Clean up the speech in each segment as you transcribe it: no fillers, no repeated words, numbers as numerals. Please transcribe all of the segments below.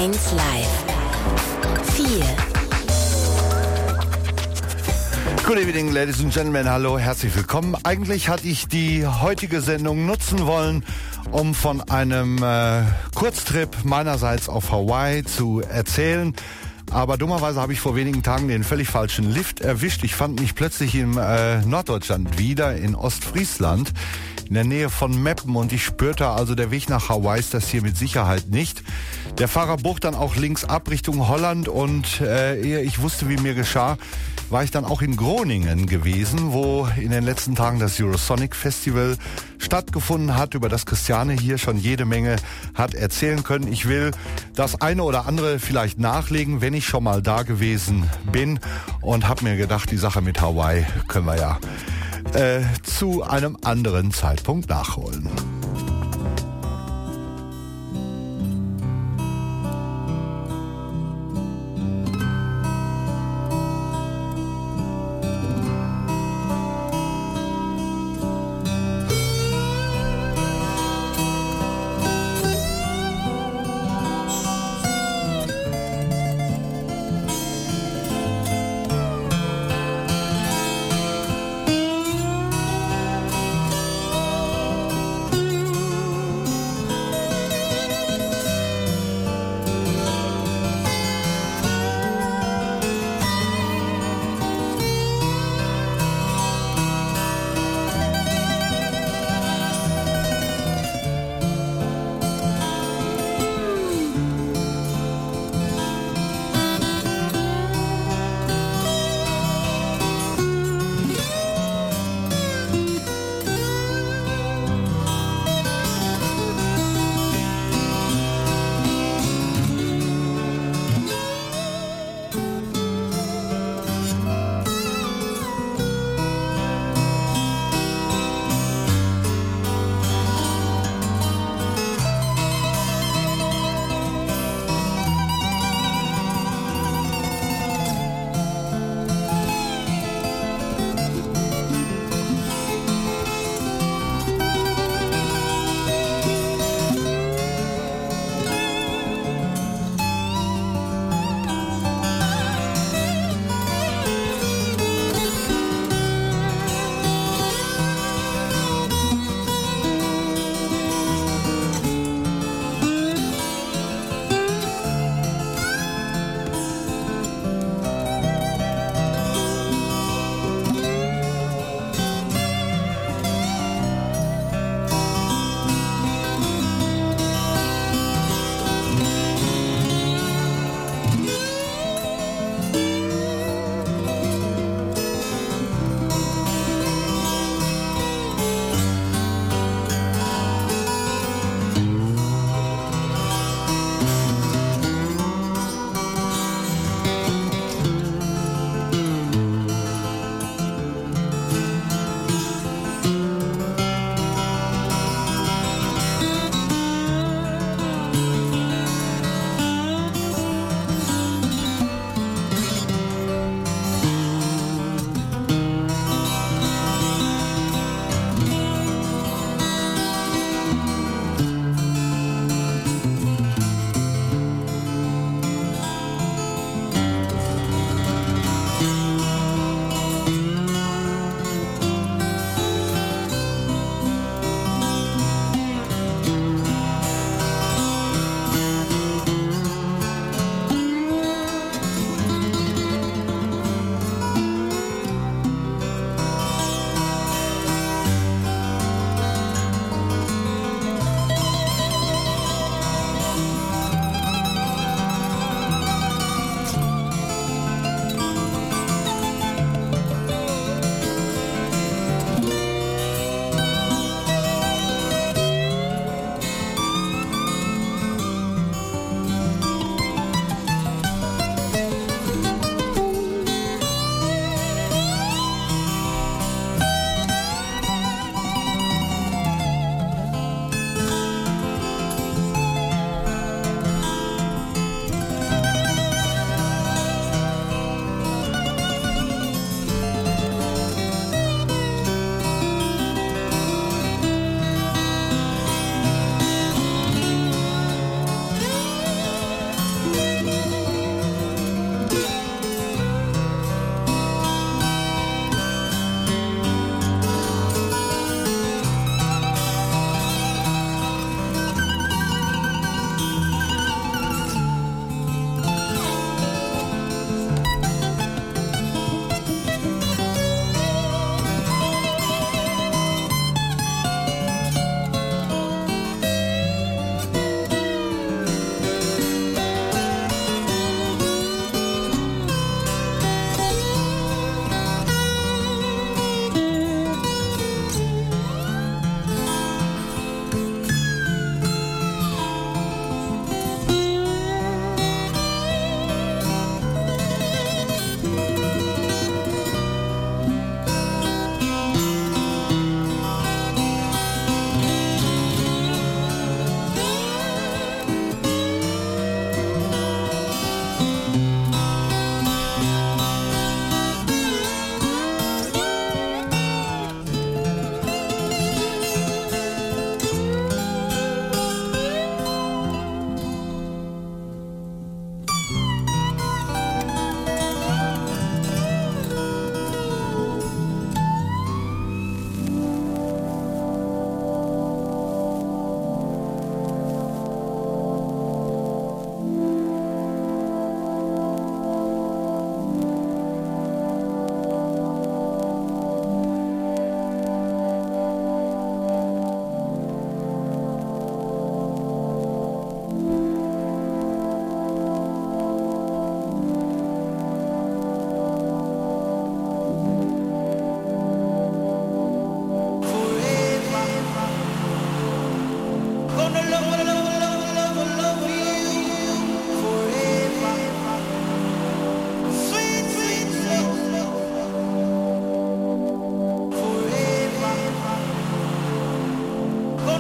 1 Live 4. Good evening, ladies and gentlemen. Hallo, herzlich willkommen. Eigentlich hatte ich die heutige Sendung nutzen wollen, um von einem Kurztrip meinerseits auf Hawaii zu erzählen. Aber dummerweise habe ich vor wenigen Tagen den völlig falschen Lift erwischt. Ich fand mich plötzlich in Norddeutschland wieder, in Ostfriesland, in der Nähe von Meppen. Und ich spürte also, der Weg nach Hawaii ist das hier mit Sicherheit nicht. Der Fahrer bog dann auch links ab Richtung Holland. Und ehe ich wusste, wie mir geschah, war ich dann auch in Groningen gewesen, wo in den letzten Tagen das Eurosonic Festival stattgefunden hat, über das Christiane hier schon jede Menge hat erzählen können. Ich will das eine oder andere vielleicht nachlegen, wenn ich schon mal da gewesen bin, und habe mir gedacht, die Sache mit Hawaii können wir ja zu einem anderen Zeitpunkt nachholen.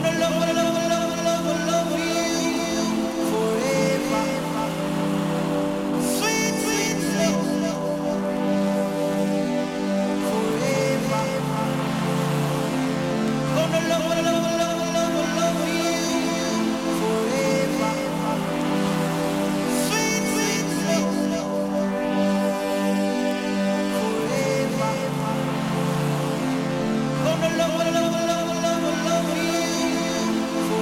Gonna love you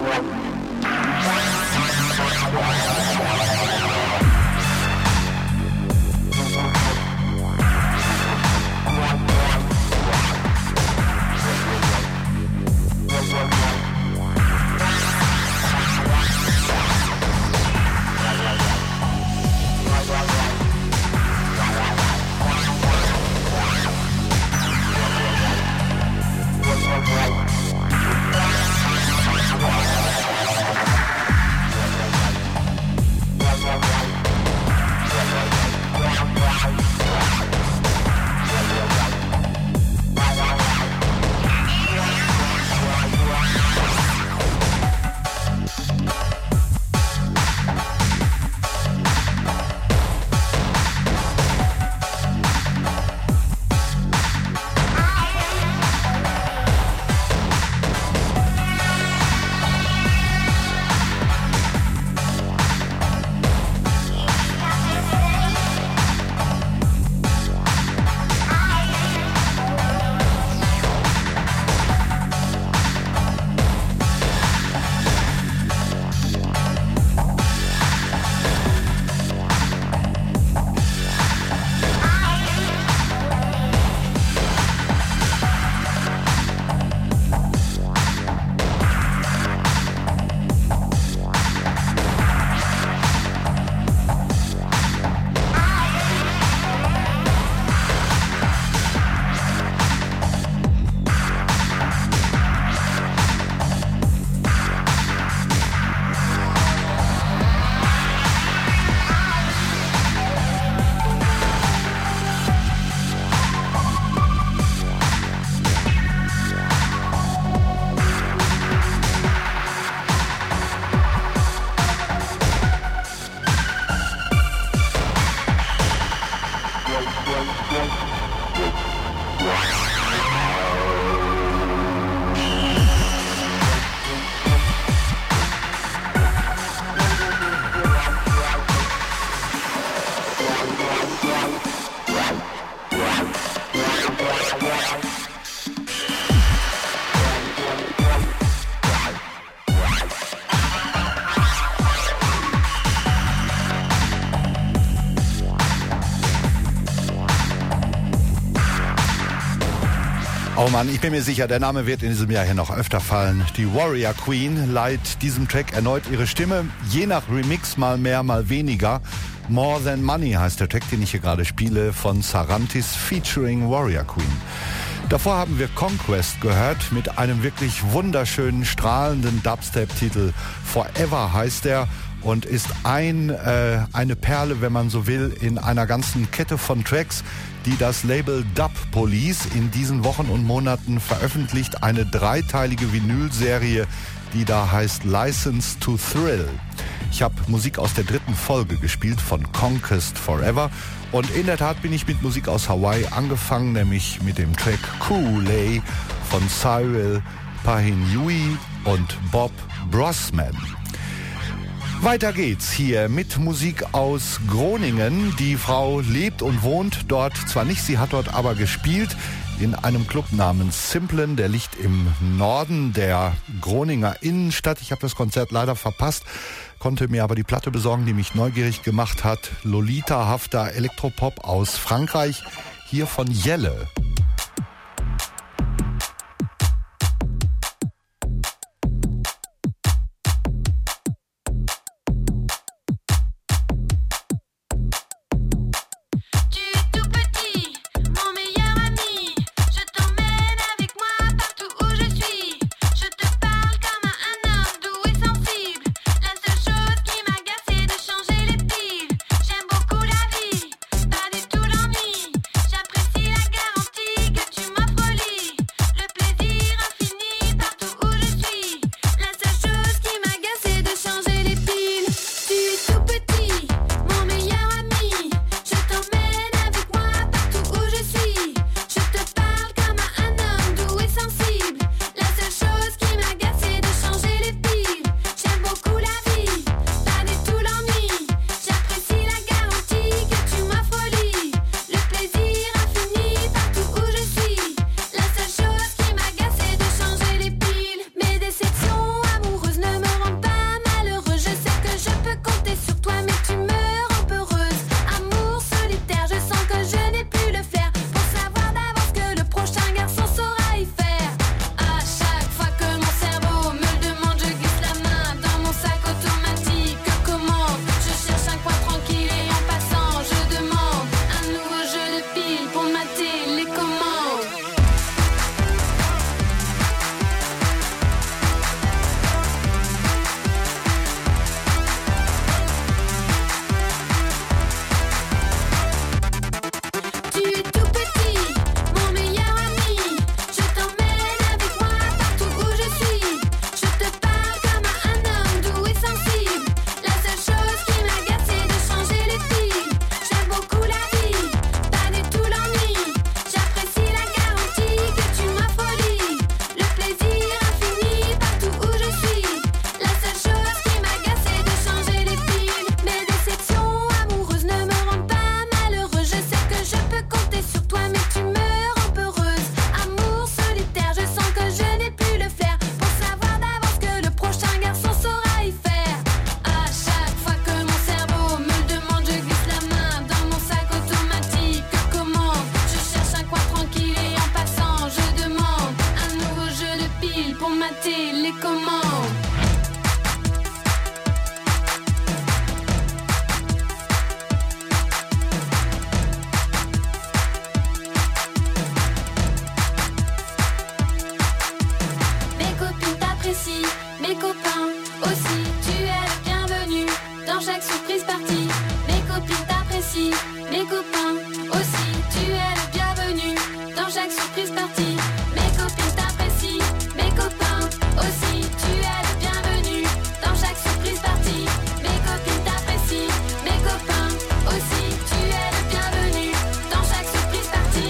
Oh Mann, ich bin mir sicher, der Name wird in diesem Jahr hier noch öfter fallen. Die Warrior Queen leiht diesem Track erneut ihre Stimme, je nach Remix mal mehr, mal weniger. More Than Money heißt der Track, den ich hier gerade spiele, von Sarantis featuring Warrior Queen. Davor haben wir Conquest gehört mit einem wirklich wunderschönen, strahlenden Dubstep-Titel. Forever heißt er und ist eine Perle, wenn man so will, in einer ganzen Kette von Tracks, die das Label Dub Police in diesen Wochen und Monaten veröffentlicht. Eine dreiteilige Vinylserie, die da heißt License to Thrill. Ich habe Musik aus der 3. Folge gespielt von Conquest Forever. Und in der Tat bin ich mit Musik aus Hawaii angefangen, nämlich mit dem Track Kool-Aid von Cyril Pahinyui und Bob Brosman. Weiter geht's hier mit Musik aus Groningen. Die Frau lebt und wohnt dort zwar nicht, sie hat dort aber gespielt in einem Club namens Simplen. Der liegt im Norden der Groninger Innenstadt. Ich habe das Konzert leider verpasst, konnte mir aber die Platte besorgen, die mich neugierig gemacht hat. Lolita-hafter Elektropop aus Frankreich, hier von Jelle. J'apprécie la garantie. aussi tu es le bienvenu dans chaque surprise partie. Mes copines t'apprécient, mes copains aussi tu es le bienvenu dans chaque surprise partie. Mes copines t'apprécient, mes copains aussi tu es le bienvenu dans chaque surprise partie. Mes copines t'apprécient, mes copains aussi tu es le bienvenu dans chaque surprise partie.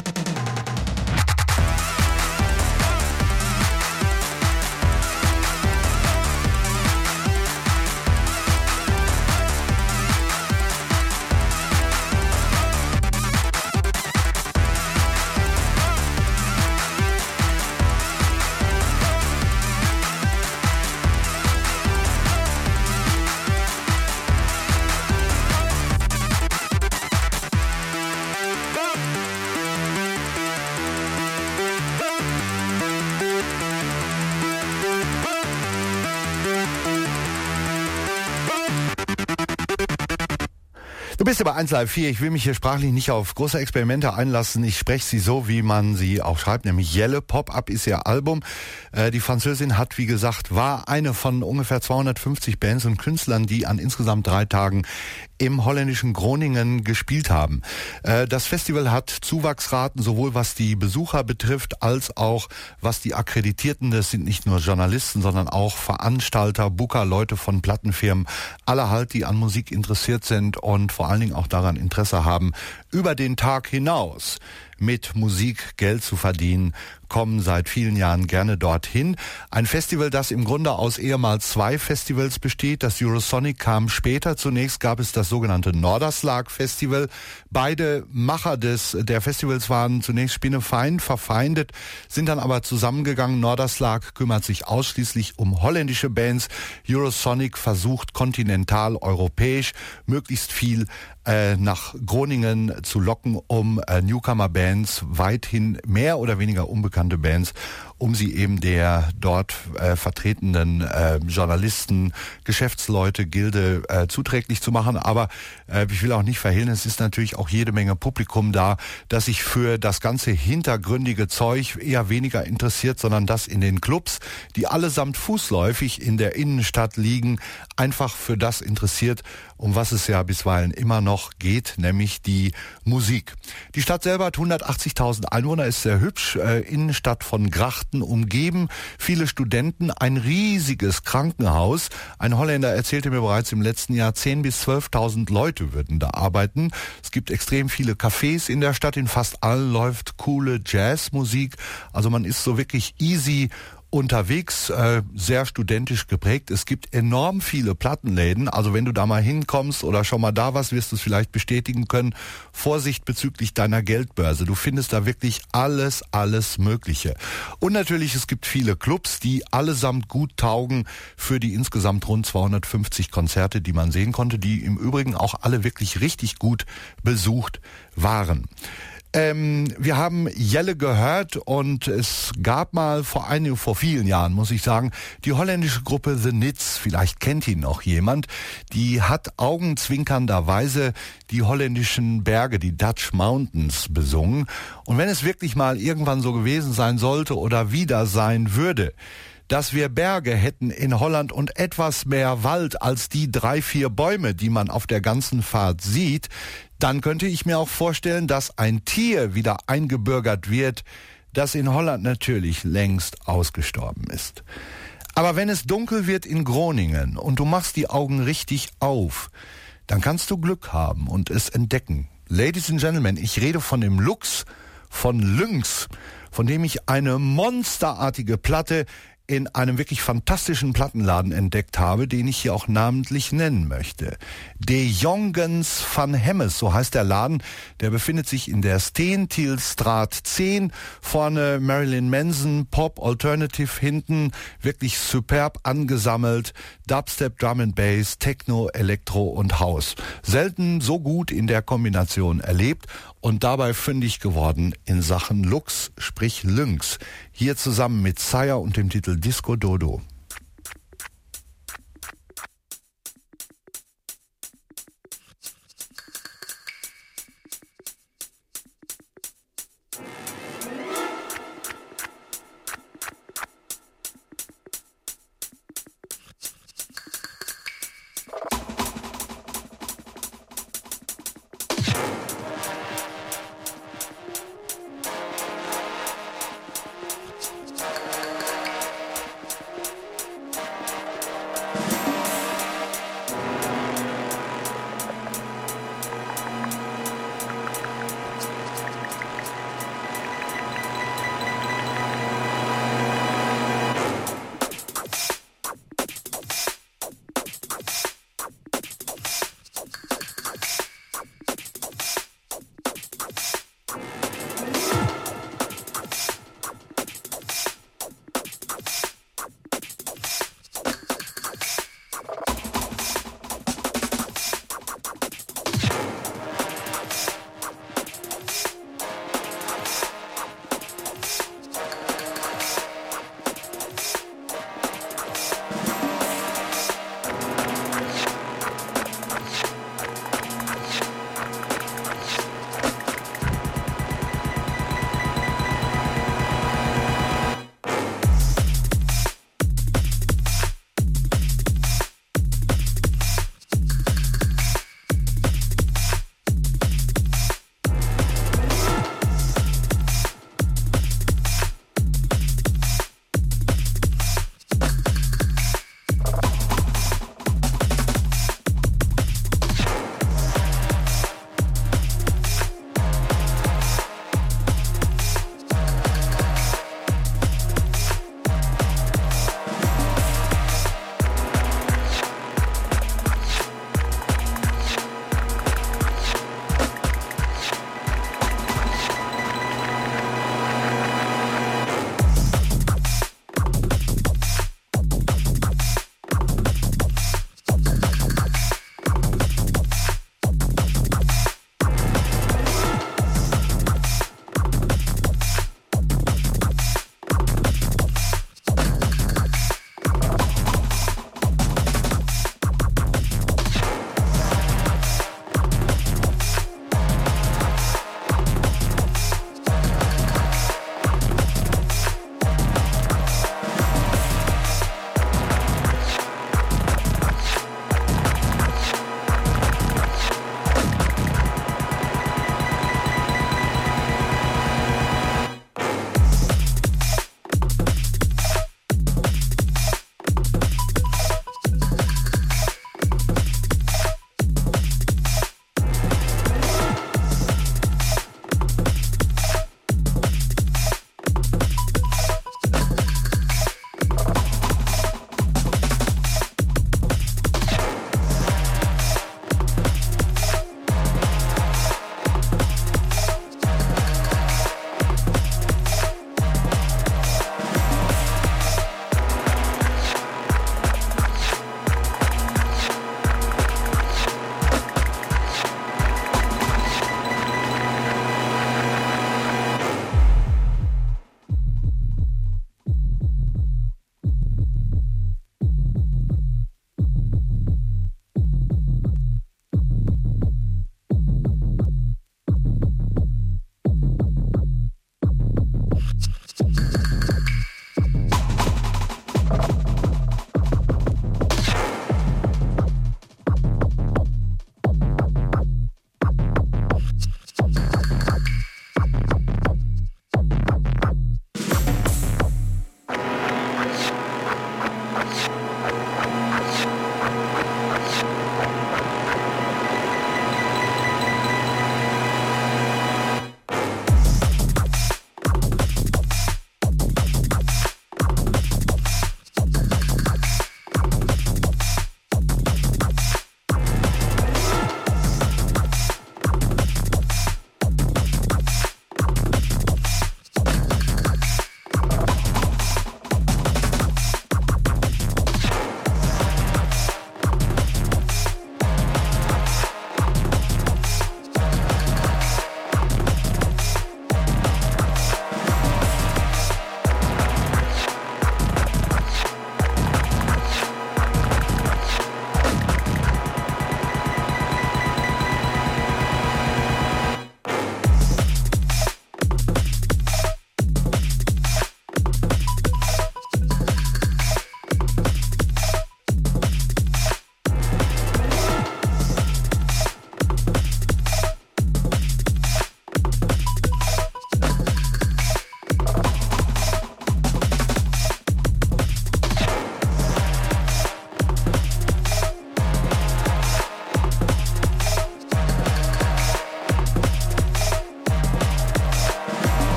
Du bist aber 1Live4. Ich will mich hier sprachlich nicht auf große Experimente einlassen. Ich spreche sie so, wie man sie auch schreibt, nämlich Jelle. Pop-Up ist ihr Album. Die Französin hat, wie gesagt, war eine von ungefähr 250 Bands und Künstlern, die an insgesamt 3 Tagen im holländischen Groningen gespielt haben. Das Festival hat Zuwachsraten, sowohl was die Besucher betrifft, als auch was die Akkreditierten, das sind nicht nur Journalisten, sondern auch Veranstalter, Booker, Leute von Plattenfirmen, alle halt, die an Musik interessiert sind und vor allen Dingen auch daran Interesse haben, über den Tag hinaus mit Musik Geld zu verdienen, kommen seit vielen Jahren gerne dorthin. Ein Festival, das im Grunde aus ehemals 2 Festivals besteht. Das Eurosonic kam später. Zunächst gab es das sogenannte Norderslag Festival. Beide Macher der Festivals waren zunächst spinnefeind, verfeindet, sind dann aber zusammengegangen. Norderslag kümmert sich ausschließlich um holländische Bands. Eurosonic versucht kontinental europäisch möglichst viel nach Groningen zu locken, um Newcomer-Bands, weithin mehr oder weniger unbekannte Bands, um sie eben der dort vertretenen Journalisten, Geschäftsleute, Gilde zuträglich zu machen. Aber ich will auch nicht verhehlen, es ist natürlich auch jede Menge Publikum da, das sich für das ganze hintergründige Zeug eher weniger interessiert, sondern das in den Clubs, die allesamt fußläufig in der Innenstadt liegen, einfach für das interessiert, um was es ja bisweilen immer noch geht, nämlich die Musik. Die Stadt selber hat 180.000 Einwohner, ist sehr hübsch, Innenstadt von Grachten umgeben, viele Studenten, ein riesiges Krankenhaus. Ein Holländer erzählte mir bereits im letzten Jahr, 10.000 bis 12.000 Leute würden da arbeiten. Es gibt extrem viele Cafés in der Stadt, in fast allen läuft coole Jazzmusik, also man ist so wirklich easy unterwegs, sehr studentisch geprägt. Es gibt enorm viele Plattenläden, also wenn du da mal hinkommst oder schon mal da warst, wirst du es vielleicht bestätigen können. Vorsicht bezüglich deiner Geldbörse. Du findest da wirklich alles Mögliche. Und natürlich, es gibt viele Clubs, die allesamt gut taugen für die insgesamt rund 250 Konzerte, die man sehen konnte, die im Übrigen auch alle wirklich richtig gut besucht waren. Wir haben Jelle gehört und es gab mal vor vielen Jahren, muss ich sagen, die holländische Gruppe The Nits, vielleicht kennt ihn noch jemand, die hat augenzwinkernderweise die holländischen Berge, die Dutch Mountains, besungen. Und wenn es wirklich mal irgendwann so gewesen sein sollte oder wieder sein würde, dass wir Berge hätten in Holland und etwas mehr Wald als die 3-4 Bäume, die man auf der ganzen Fahrt sieht, dann könnte ich mir auch vorstellen, dass ein Tier wieder eingebürgert wird, das in Holland natürlich längst ausgestorben ist. Aber wenn es dunkel wird in Groningen und du machst die Augen richtig auf, dann kannst du Glück haben und es entdecken. Ladies and Gentlemen, ich rede von dem Luchs von Lynx, von dem ich eine monsterartige Platte in einem wirklich fantastischen Plattenladen entdeckt habe, den ich hier auch namentlich nennen möchte. De Jongens van Hemmes, so heißt der Laden. Der befindet sich in der Steentielstraat 10. Vorne Marilyn Manson, Pop, Alternative hinten. Wirklich superb angesammelt. Dubstep, Drum and Bass, Techno, Elektro und House. Selten so gut in der Kombination erlebt und dabei fündig geworden in Sachen Lux, sprich Lynx. Hier zusammen mit Sire und dem Titel Disco Dodo.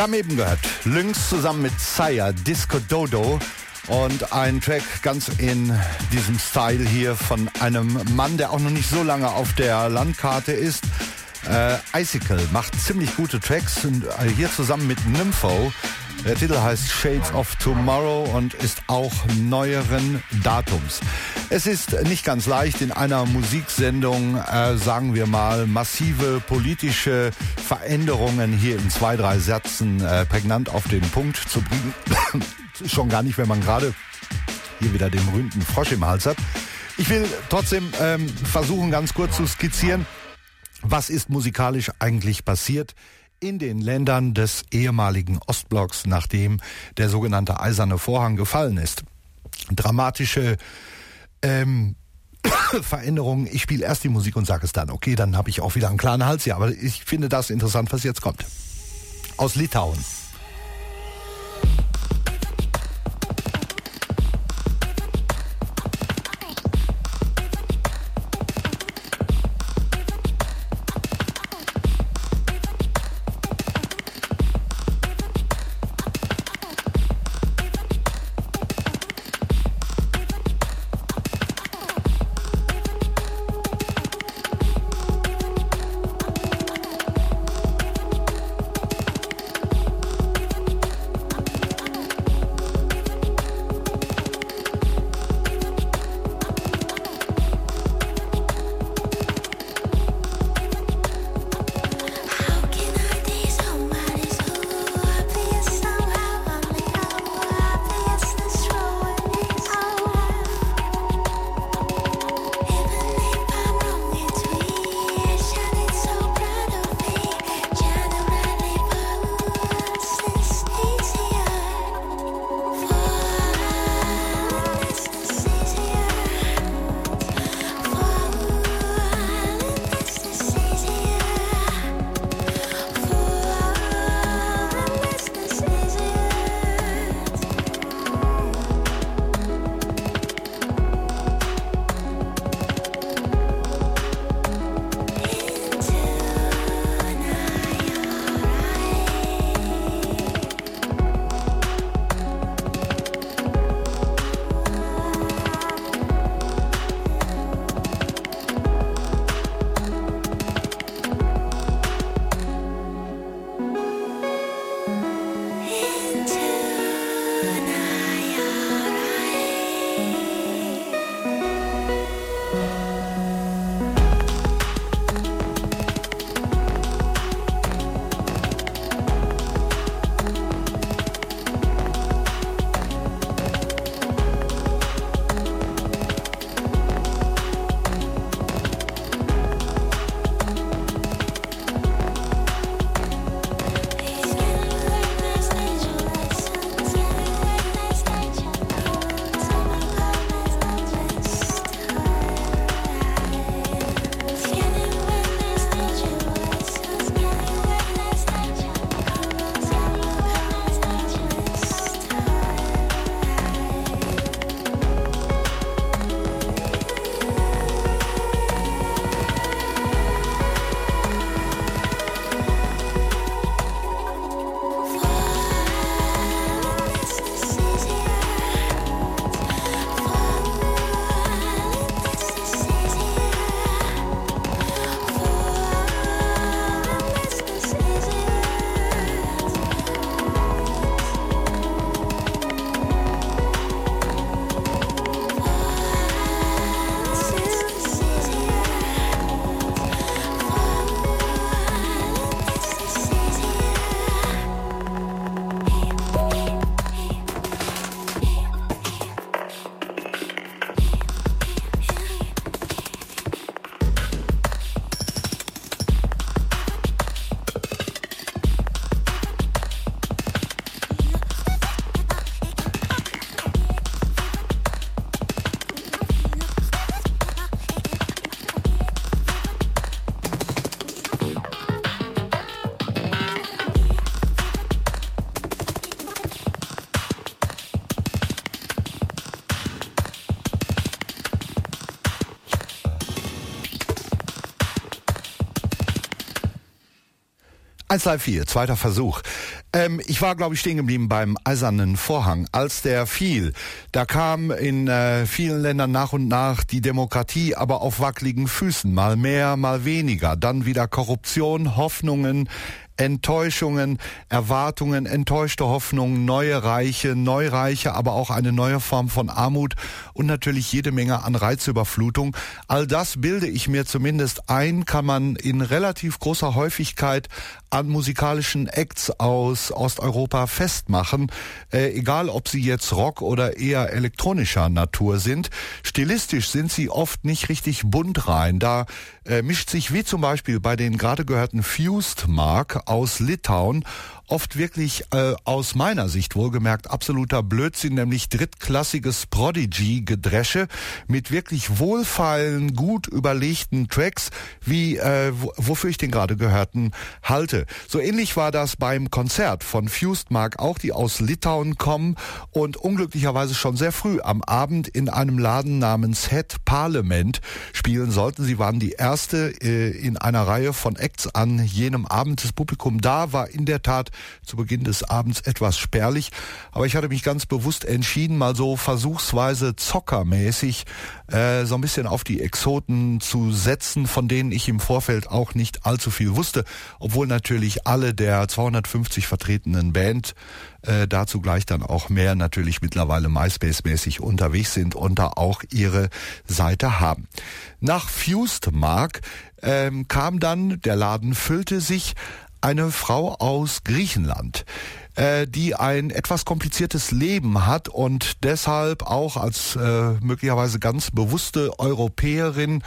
Wir haben eben gehört, Lynx zusammen mit Saya, Disco Dodo und ein Track ganz in diesem Style hier von einem Mann, der auch noch nicht so lange auf der Landkarte ist. Icicle macht ziemlich gute Tracks und hier zusammen mit Nympho. Der Titel heißt Shades of Tomorrow und ist auch neueren Datums. Es ist nicht ganz leicht, in einer Musiksendung, sagen wir mal, massive politische Veränderungen hier in 2, 3 Sätzen prägnant auf den Punkt zu bringen. Schon gar nicht, wenn man gerade hier wieder den berühmten Frosch im Hals hat. Ich will trotzdem versuchen, ganz kurz zu skizzieren, was ist musikalisch eigentlich passiert in den Ländern des ehemaligen Ostblocks, nachdem der sogenannte Eiserne Vorhang gefallen ist. Dramatische Veränderungen. Ich spiele erst die Musik und sage es dann. Okay, dann habe ich auch wieder einen klaren Hals hier. Aber ich finde das interessant, was jetzt kommt. Aus Litauen. 134, zweiter Versuch. Ich war, glaube ich, stehen geblieben beim Eisernen Vorhang. Als der fiel, da kam in vielen Ländern nach und nach die Demokratie, aber auf wackeligen Füßen. Mal mehr, mal weniger. Dann wieder Korruption, Hoffnungen, Enttäuschungen, Erwartungen, enttäuschte Hoffnungen, neue Reiche, Neureiche, aber auch eine neue Form von Armut und natürlich jede Menge an Reizüberflutung. All das, bilde ich mir zumindest ein, kann man in relativ großer Häufigkeit an musikalischen Acts aus Osteuropa festmachen, egal ob sie jetzt Rock oder eher elektronischer Natur sind. Stilistisch sind sie oft nicht richtig bunt rein. Da mischt sich, wie zum Beispiel bei den gerade gehörten Fused Mark aus Litauen, oft wirklich aus meiner Sicht wohlgemerkt absoluter Blödsinn, nämlich drittklassiges Prodigy-Gedresche mit wirklich wohlfeilen, gut überlegten Tracks, wie wofür ich den gerade gehörten halte. So ähnlich war das beim Konzert von Fused Mark auch, die aus Litauen kommen und unglücklicherweise schon sehr früh am Abend in einem Laden namens Het Parlement spielen sollten. Sie waren die erste in einer Reihe von Acts an jenem Abend. Das Publikum da war in der Tat zu Beginn des Abends etwas spärlich, aber ich hatte mich ganz bewusst entschieden, mal so versuchsweise zockermäßig so ein bisschen auf die Exoten zu setzen, von denen ich im Vorfeld auch nicht allzu viel wusste, obwohl natürlich alle der 250 vertretenen Band dazu gleich dann auch mehr natürlich mittlerweile MySpace-mäßig unterwegs sind und da auch ihre Seite haben. Nach Fused Mark kam dann, der Laden füllte sich, eine Frau aus Griechenland, die ein etwas kompliziertes Leben hat und deshalb auch als möglicherweise ganz bewusste Europäerin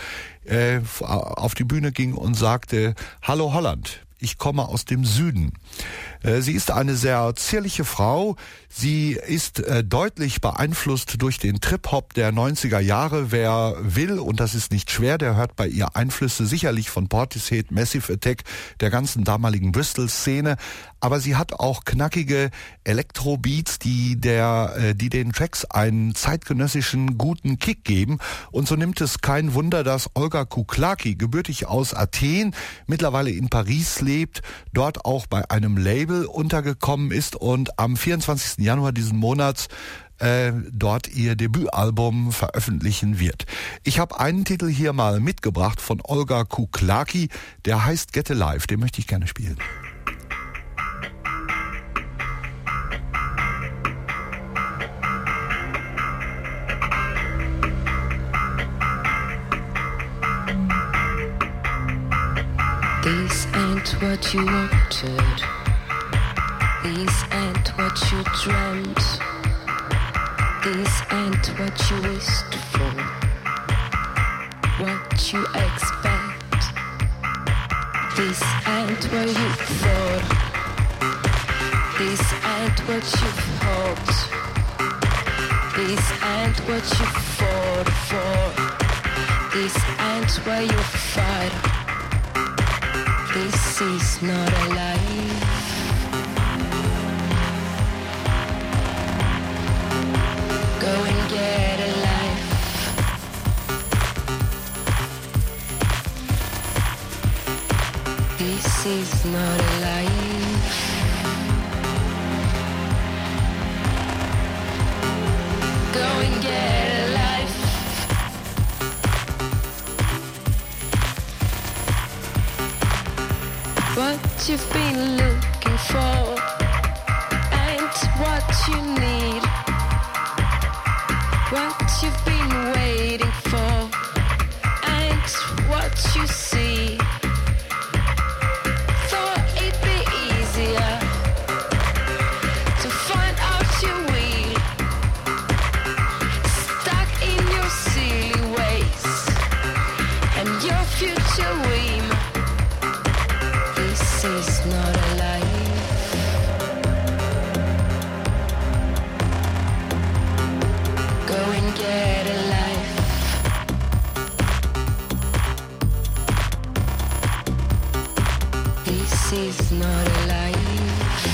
auf die Bühne ging und sagte: Hallo Holland, ich komme aus dem Süden. Sie ist eine sehr zierliche Frau. Sie ist deutlich beeinflusst durch den Trip-Hop der 90er Jahre. Wer will, und das ist nicht schwer, der hört bei ihr Einflüsse sicherlich von Portishead, Massive Attack, der ganzen damaligen Bristol-Szene. Aber sie hat auch knackige Elektro-Beats, die den Tracks einen zeitgenössischen guten Kick geben. Und so nimmt es kein Wunder, dass Olga Kouklaki, gebürtig aus Athen, mittlerweile in Paris lebt, dort auch bei einem Label untergekommen ist und am 24. Januar diesen Monats dort ihr Debütalbum veröffentlichen wird. Ich habe einen Titel hier mal mitgebracht von Olga Kouklaki, der heißt Get Alive, den möchte ich gerne spielen. These ain't what you wanted. These ain't what you dreamt. These ain't what you wished for. What you expect. These ain't what you thought. These ain't what you've hoped. These ain't what you fought for. These ain't where you fight. This is not a life. Go and get a life. This is not a life. Go and get a life. What you've been looking for ain't what you need. What you've been waiting for ain't what you see. Thought it'd be easier to find out your will. Stuck in your silly ways and your future whim. This is not a life. Go and get a life. This is not a life.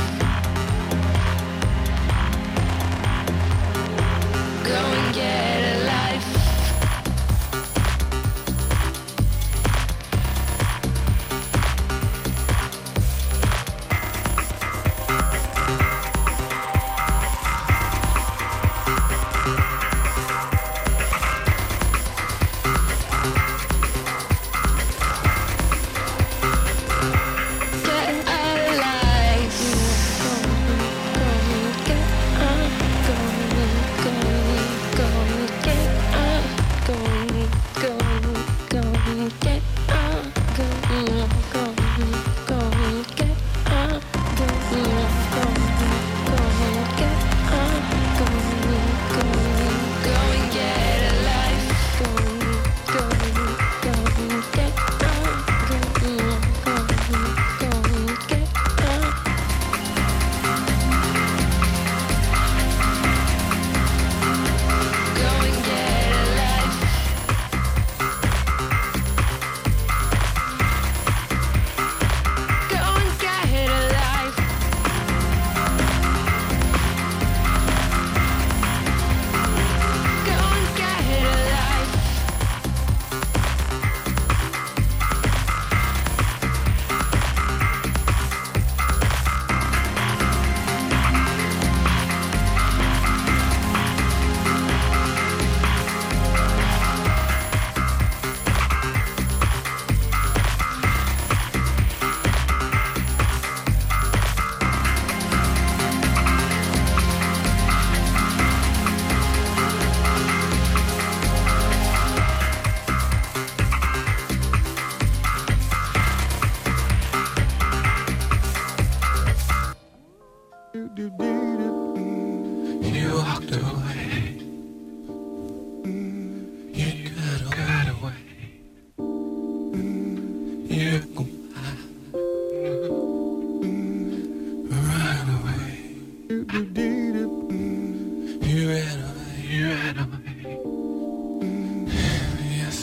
Go and get a life.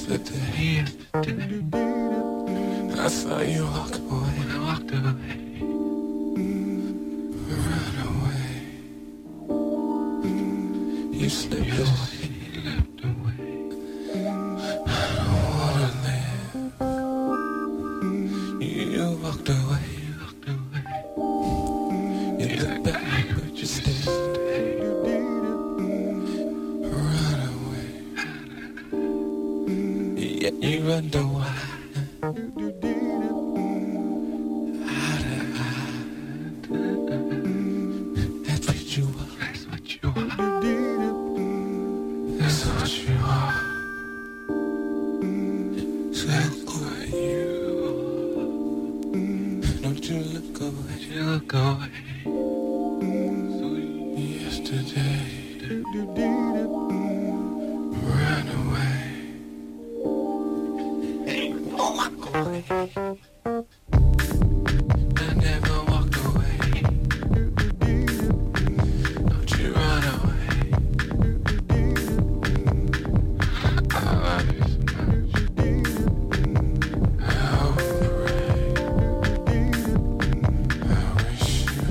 Yesterday, I saw you walk away. I walked away. Run away. You slipped away. I don't wanna live. You walked away. You look back, but you stayed. Run away. Yeah, you wonder why. That's what you are. That's what you are. That's what you are. So who are you? Don't you look away. You look away. Yesterday, run away. Walk away. I never walked away. Don't you run away. I love you so much. I hope, pray. I wish you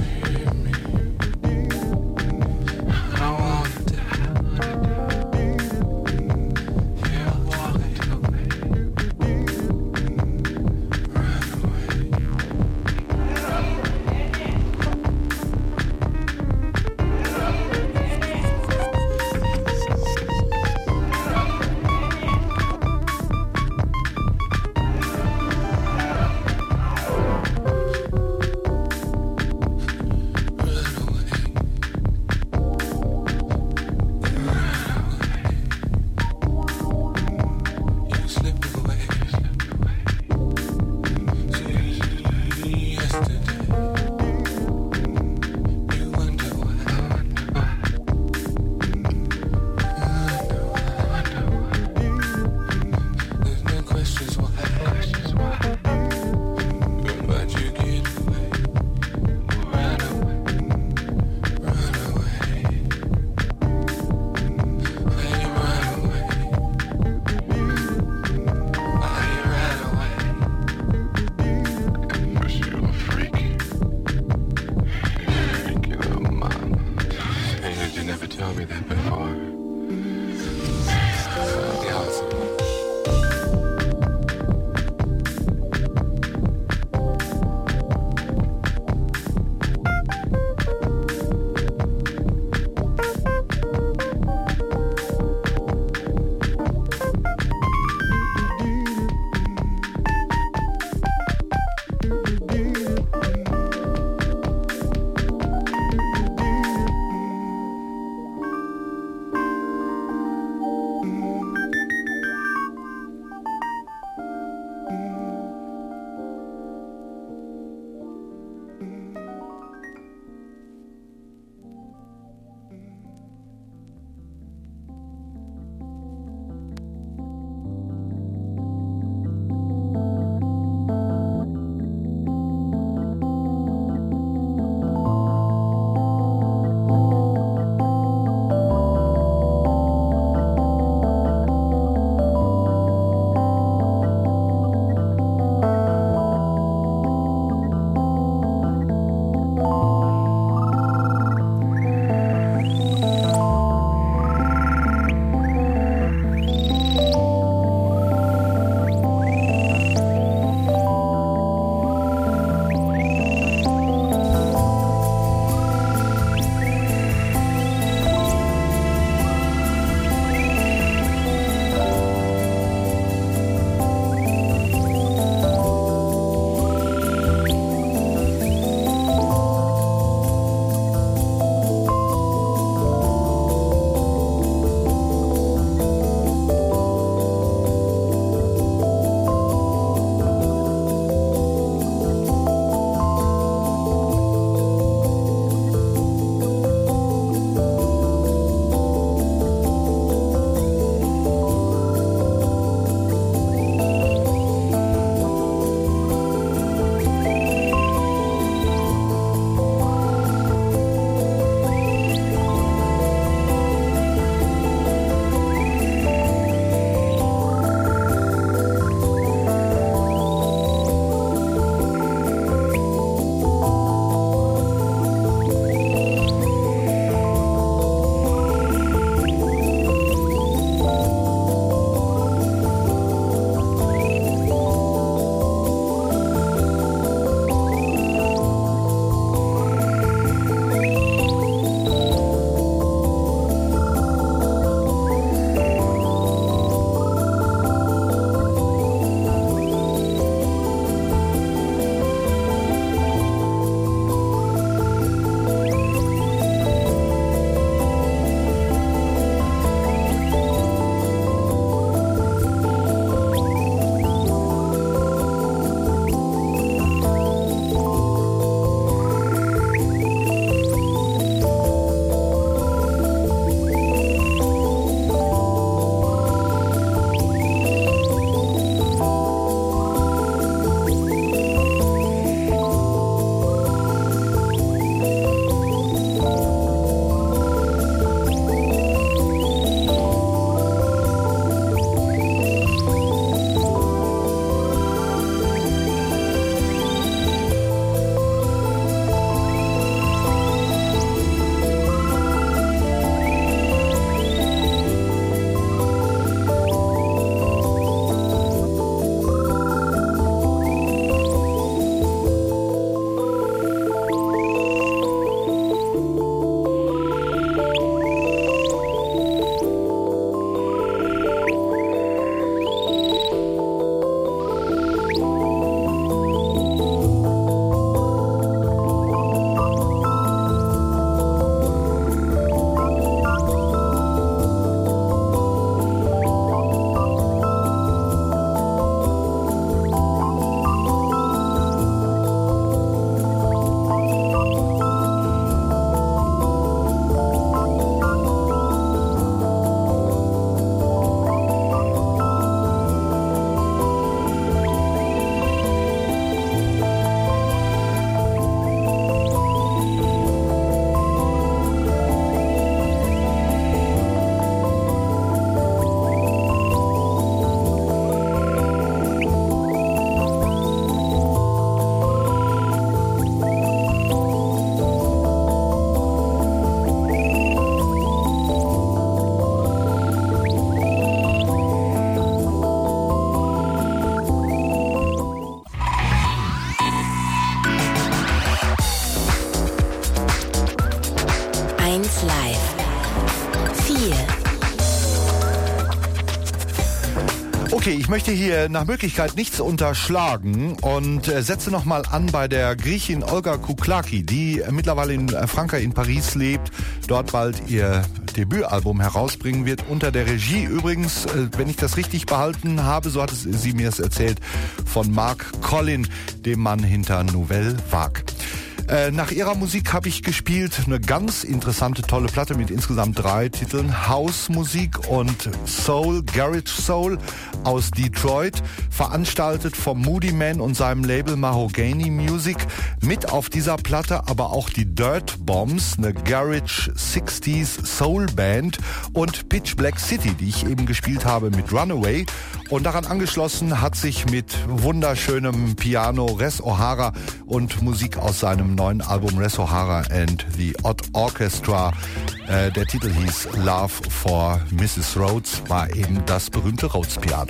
Okay, ich möchte hier nach Möglichkeit nichts unterschlagen und setze nochmal an bei der Griechin Olga Kouklaki, die mittlerweile in Frankreich in Paris lebt, dort bald ihr Debütalbum herausbringen wird, unter der Regie übrigens, wenn ich das richtig behalten habe, so hat sie mir es erzählt, von Mark Collin, dem Mann hinter Nouvelle Vague. Nach ihrer Musik habe ich gespielt eine ganz interessante, tolle Platte mit insgesamt 3 Titeln. House-Musik und Soul, Garage Soul aus Detroit, veranstaltet vom Moody Man und seinem Label Mahogany Music. Mit auf dieser Platte aber auch die Dirt Bombs, eine Garage 60s Soul Band und Pitch Black City, die ich eben gespielt habe mit Runaway. Und daran angeschlossen hat sich mit wunderschönem Piano Res O'Hara und Musik aus seinem neuen Album Res O'Hara and the Odd Orchestra. Der Titel hieß Love for Mrs. Rhodes, war eben das berühmte Rhodes Piano.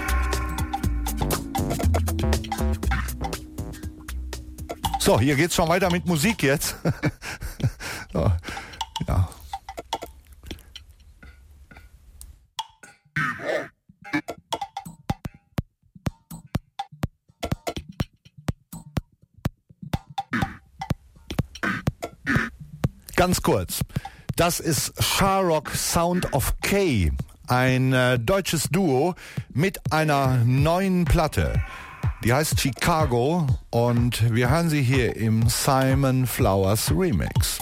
So, hier geht's schon weiter mit Musik jetzt. So, ja. Ganz kurz, das ist Sharrock Sound of K, ein deutsches Duo mit einer neuen Platte. Die heißt Chicago und wir hören sie hier im Simon Flowers Remix.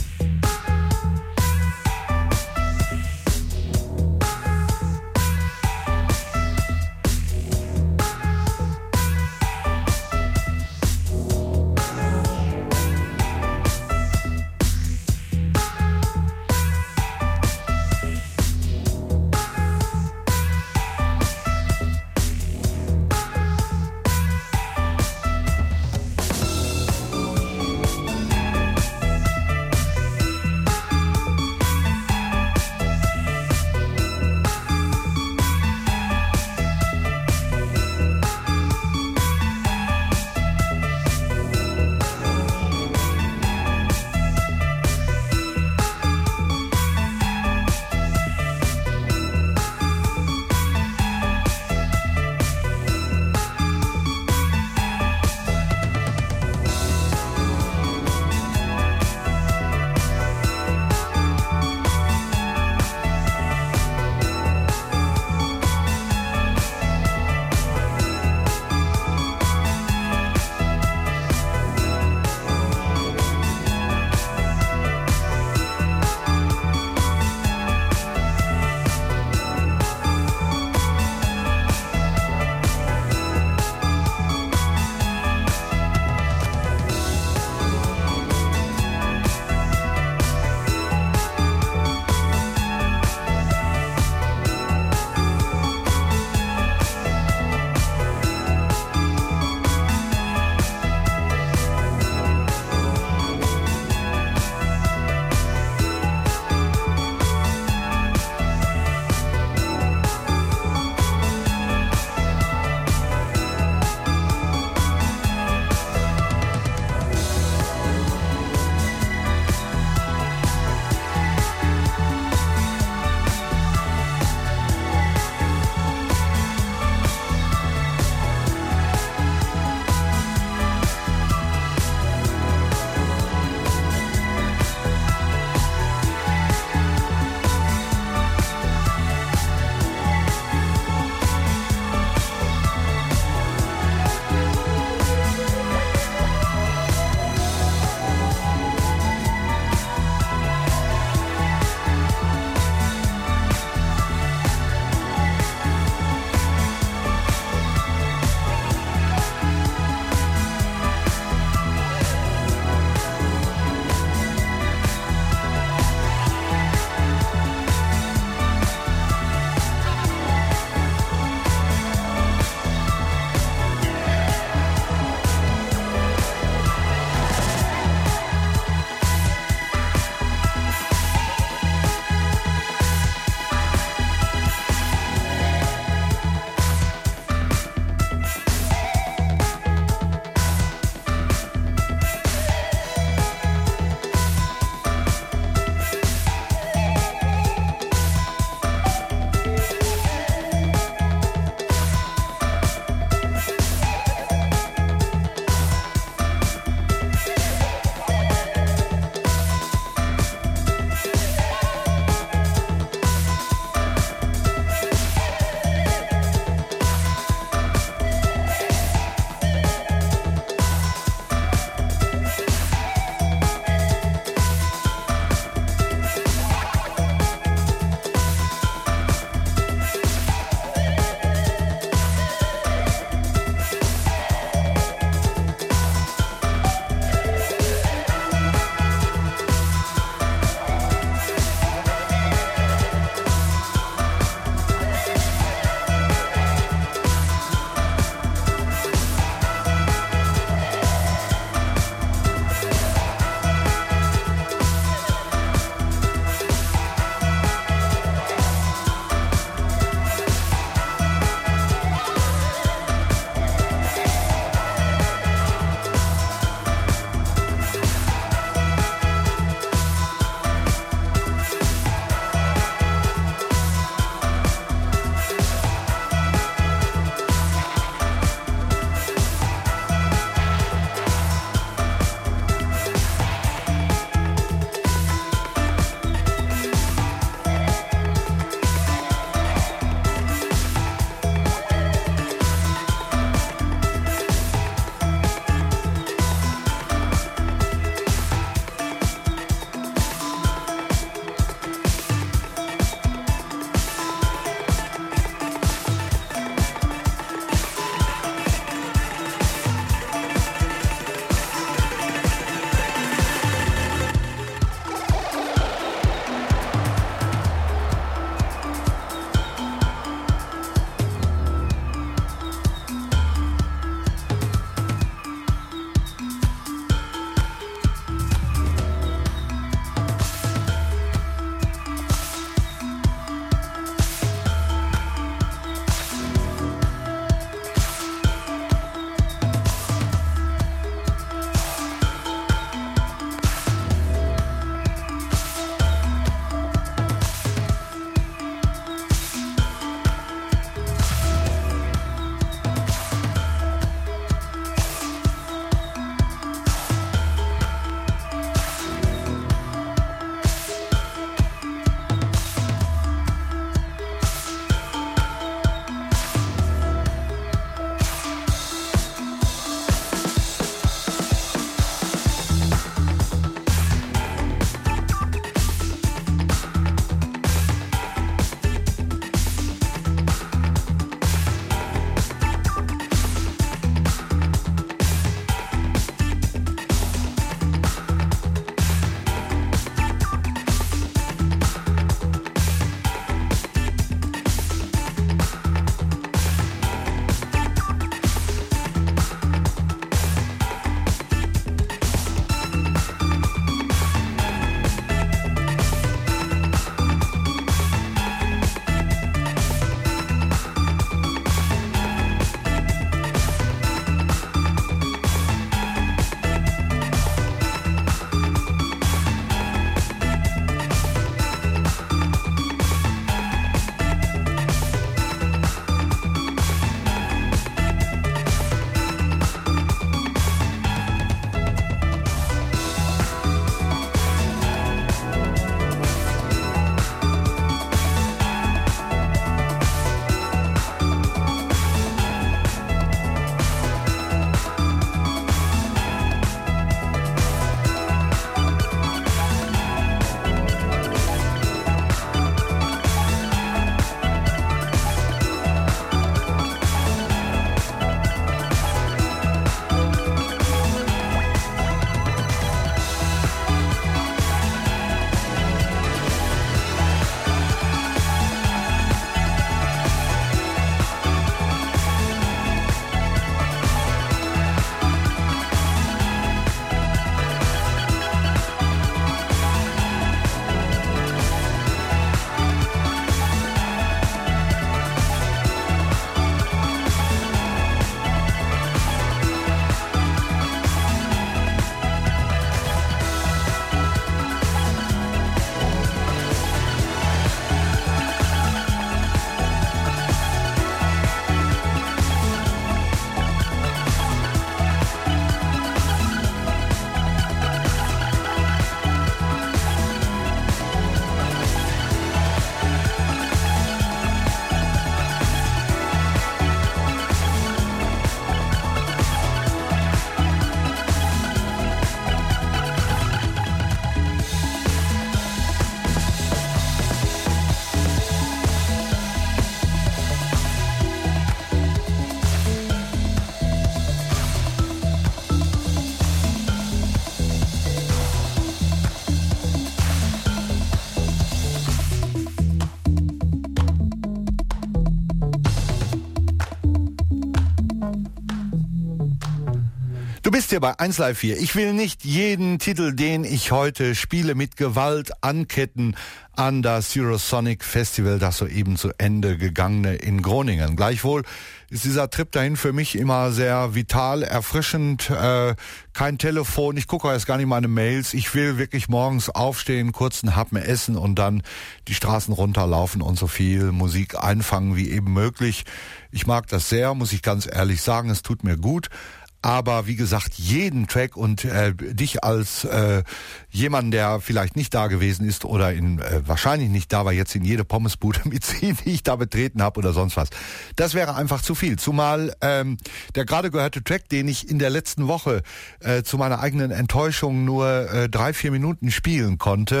Du bist hier bei 1 Live 4. Ich will nicht jeden Titel, den ich heute spiele, mit Gewalt anketten an das Eurosonic Festival, das soeben zu Ende gegangene in Groningen. Gleichwohl ist dieser Trip dahin für mich immer sehr vital, erfrischend, kein Telefon, ich gucke jetzt gar nicht meine Mails, ich will wirklich morgens aufstehen, kurz einen Happen essen und dann die Straßen runterlaufen und so viel Musik einfangen wie eben möglich. Ich mag das sehr, muss ich ganz ehrlich sagen, es tut mir gut. Aber wie gesagt, jeden Track und dich als jemand, der vielleicht nicht da gewesen ist oder wahrscheinlich nicht da war, jetzt in jede Pommesbude mitziehen, die ich da betreten habe oder sonst was. Das wäre einfach zu viel. Zumal der gerade gehörte Track, den ich in der letzten Woche zu meiner eigenen Enttäuschung nur 3-4 Minuten spielen konnte,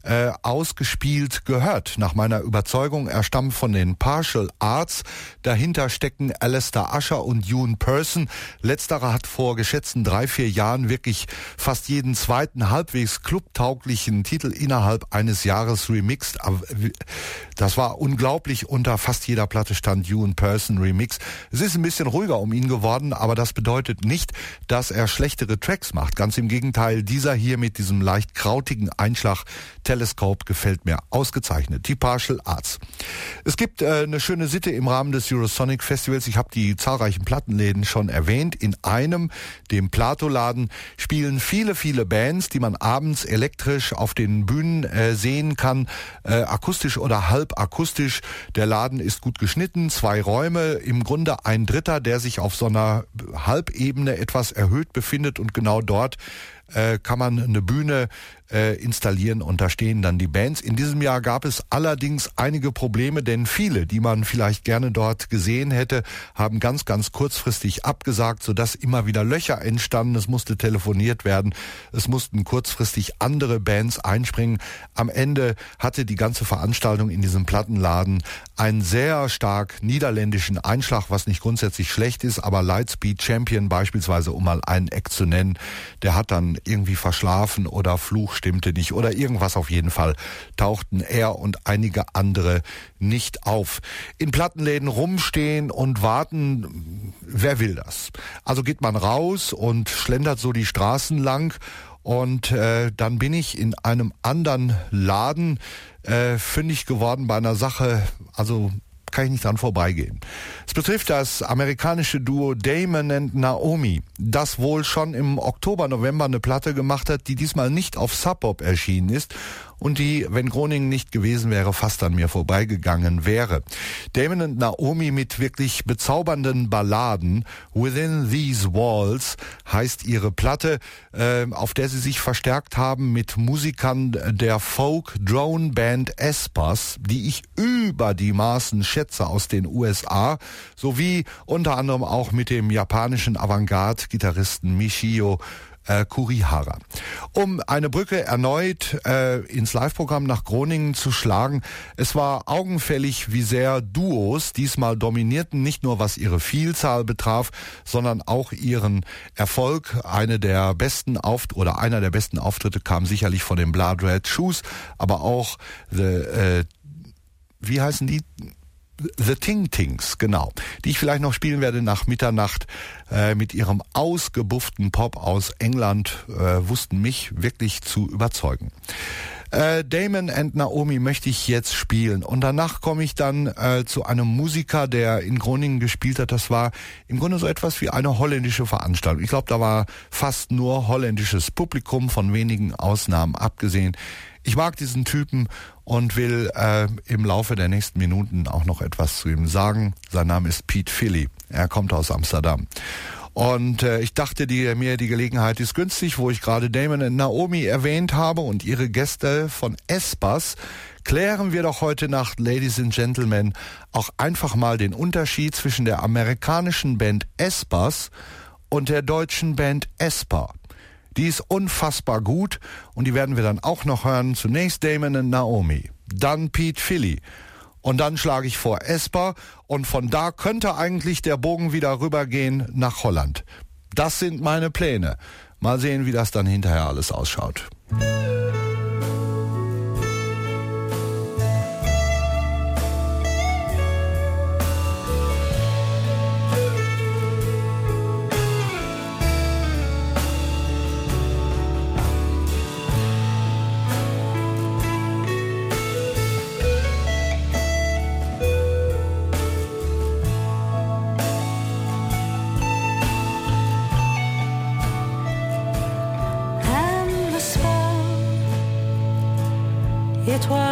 ausgespielt gehört. Nach meiner Überzeugung, er stammt von den Partial Arts. Dahinter stecken Alistair Usher und Ewan Person. Letzterer hat vor geschätzten 3-4 Jahren wirklich fast jeden zweiten halbwegs clubtauglichen Titel innerhalb eines Jahres remixed. Das war unglaublich, unter fast jeder Platte stand Ewan Person Remix. Es ist ein bisschen ruhiger um ihn geworden, aber das bedeutet nicht, dass er schlechtere Tracks macht. Ganz im Gegenteil, dieser hier mit diesem leicht krautigen Einschlag Telescope gefällt mir ausgezeichnet. Die Partial Arts. Es gibt eine schöne Sitte im Rahmen des Eurosonic Festivals. Ich habe die zahlreichen Plattenläden schon erwähnt. In einem, dem Plato-Laden, spielen viele, viele Bands, die man abends elektrisch auf den Bühnen sehen kann, akustisch oder halbakustisch. Der Laden ist gut geschnitten, 2 Räume, im Grunde ein dritter, der sich auf so einer Halbebene etwas erhöht befindet und genau dort kann man eine Bühne installieren und da stehen dann die Bands. In diesem Jahr gab es allerdings einige Probleme, denn viele, die man vielleicht gerne dort gesehen hätte, haben ganz, ganz kurzfristig abgesagt, sodass immer wieder Löcher entstanden. Es musste telefoniert werden, es mussten kurzfristig andere Bands einspringen. Am Ende hatte die ganze Veranstaltung in diesem Plattenladen einen sehr stark niederländischen Einschlag, was nicht grundsätzlich schlecht ist, aber Lightspeed Champion beispielsweise, um mal einen Act zu nennen, der hat dann irgendwie verschlafen oder Fluch stimmte nicht oder irgendwas auf jeden Fall, tauchten er und einige andere nicht auf. In Plattenläden rumstehen und warten, wer will das? Also geht man raus und schlendert so die Straßen lang und dann bin ich in einem anderen Laden fündig geworden bei einer Sache, also kann ich nicht dran vorbeigehen. Es betrifft das amerikanische Duo Damon and Naomi, das wohl schon im Oktober, November eine Platte gemacht hat, die diesmal nicht auf Sub Pop erschienen ist und die, wenn Groningen nicht gewesen wäre, fast an mir vorbeigegangen wäre. Damon and Naomi mit wirklich bezaubernden Balladen. Within These Walls heißt ihre Platte, auf der sie sich verstärkt haben mit Musikern der Folk-Drone-Band Espas, die ich über die Maßen schätze, aus den USA, sowie unter anderem auch mit dem japanischen Avantgarde-Gitarristen Michio Kurihara. Um eine Brücke erneut ins Live-Programm nach Groningen zu schlagen, es war augenfällig, wie sehr Duos diesmal dominierten, nicht nur was ihre Vielzahl betraf, sondern auch ihren Erfolg. Einer der besten Auftritte kam sicherlich von den Blood Red Shoes, aber auch wie heißen die? The Ting Tings, genau, die ich vielleicht noch spielen werde nach Mitternacht mit ihrem ausgebufften Pop aus England, wussten mich wirklich zu überzeugen. Damon and Naomi möchte ich jetzt spielen und danach komme ich dann zu einem Musiker, der in Groningen gespielt hat. Das war im Grunde so etwas wie eine holländische Veranstaltung. Ich glaube, da war fast nur holländisches Publikum, von wenigen Ausnahmen abgesehen. Ich mag diesen Typen und will im Laufe der nächsten Minuten auch noch etwas zu ihm sagen. Sein Name ist Pete Philly. Er kommt aus Amsterdam. Und ich dachte, mir die Gelegenheit ist günstig, wo ich gerade Damon und Naomi erwähnt habe und ihre Gäste von Espas, klären wir doch heute Nacht, Ladies and Gentlemen, auch einfach mal den Unterschied zwischen der amerikanischen Band Espas und der deutschen Band Espa. Die ist unfassbar gut und die werden wir dann auch noch hören. Zunächst Damon und Naomi, dann Pete Philly und dann schlage ich vor Espa und von da könnte eigentlich der Bogen wieder rübergehen nach Holland. Das sind meine Pläne. Mal sehen, wie das dann hinterher alles ausschaut.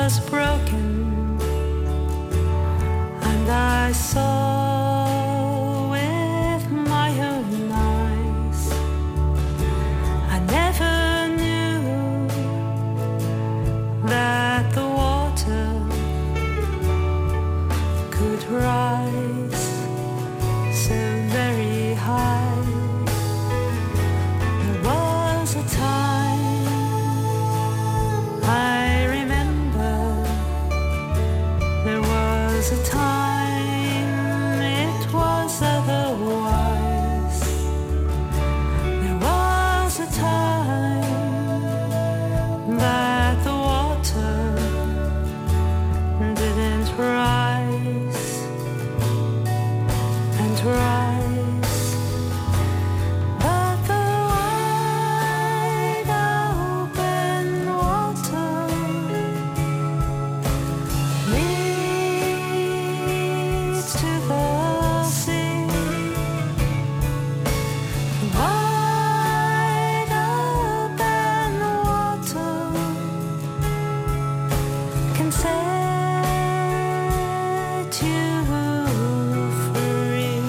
was broken, and I saw with my own eyes. I never knew that the water could rise so very high. There was a time I remember. There was a time it was otherwise. There was a time that the water didn't rise and rise, but the wide open water leads to the sea. The wide open water can set you free.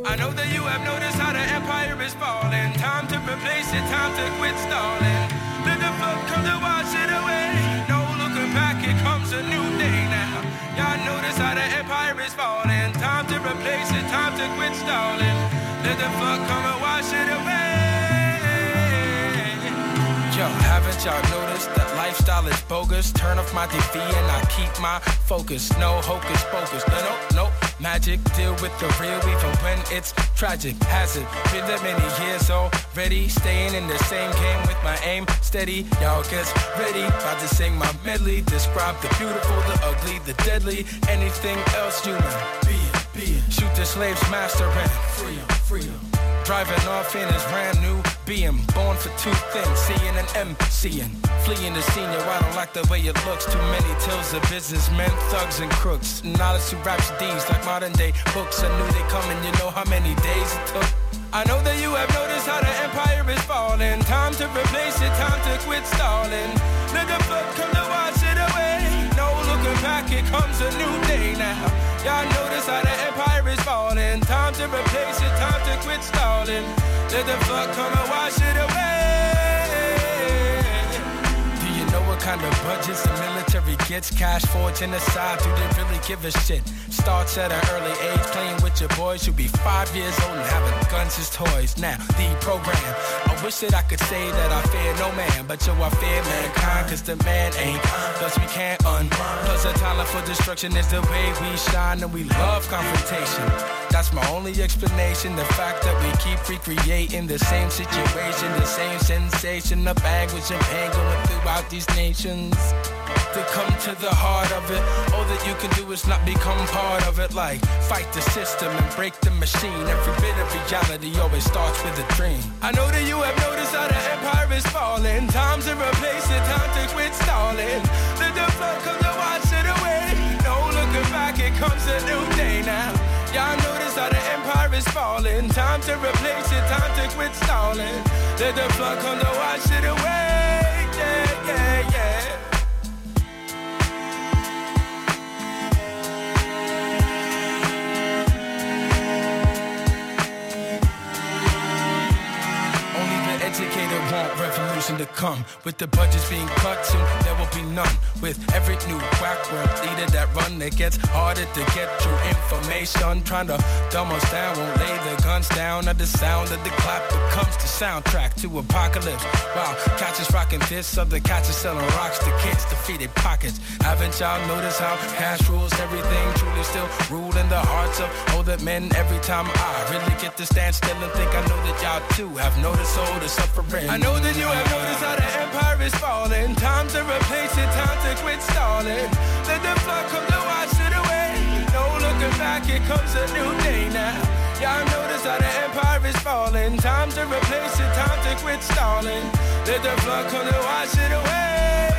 I know that you have noticed how the empire is falling. Time to replace it, time to quit stalling. Let the flood come to wash it away. No looking back, here comes a new day now. Y'all notice how the empire is falling. Time to replace it, time to quit stalling. Let the flood come and wash it away. Yo, haven't y'all noticed that lifestyle is bogus? Turn off my TV and I keep my focus. No hocus pocus, no magic. Deal with the real even when it's tragic. Has it been that many years already? Staying in the same game with my aim steady. Y'all gets ready, about to sing my medley. Describe the beautiful, the ugly, the deadly. Anything else human, be it. Shoot the slaves, master and free 'em. Driving off in his brand new BM. Born for two things, seeing and MCing. Fleeing the senior, I don't like the way it looks. Too many tales of businessmen, thugs and crooks. Knowledge to rhapsodies like modern day books. I knew they'd come and you know how many days it took. I know that you have noticed how the empire is falling. Time to replace it, time to quit stalling. Let the flood come to wash it away. No looking back, here comes a new day now. Y'all notice how the empire is falling. Time to replace it, time to quit stalling. Let the flood come and wash it away. Do you know what kind of budgets the military gets? Cash for genocide, do they really give a shit? Starts at an early age, playing with your boys. You'll be 5 years old and having guns as toys. Now, the program. I wish that I could say that I fear no man, but yo, I fear mankind, cause the man ain't. Thus we can't unrun. Plus a talent for destruction is the way we shine, and we love confrontation. That's my only explanation. The fact that we keep recreating the same situation, the same sensation of anguish and pain going throughout these nations. To come to the heart of it, all that you can do is not become part of it. Like fight the system and break the machine. Every bit of reality always starts with a dream. I know that you have noticed how the empire is falling. Time to replace it, time to quit stalling. Let the flood come to wash it away. No looking back, here comes a new day now. Y'all notice how the empire is falling. Time to replace it, time to quit stalling. Let the flood come to wash it away. Yeah. Educated want revolution to come. With the budgets being cut soon, there will be none. With every new quack world leader that run, it gets harder to get true information. Trying to dumb us down, won't lay the guns down. At the sound of the clap becomes the soundtrack to apocalypse. While catchers rocking this, other catchers selling rocks to kids, defeated pockets. Haven't y'all noticed how cash rules everything? Truly still ruling the hearts of older men. Every time I really get to stand still and think I know that y'all too have noticed all the suffering. I know that you have noticed how the empire is falling. Time to replace it, time to quit stalling. Let the flood come to wash it away. No looking back, here comes a new day now. Y'all notice how the empire is falling. Time to replace it, time to quit stalling. Let the flood come to wash it away.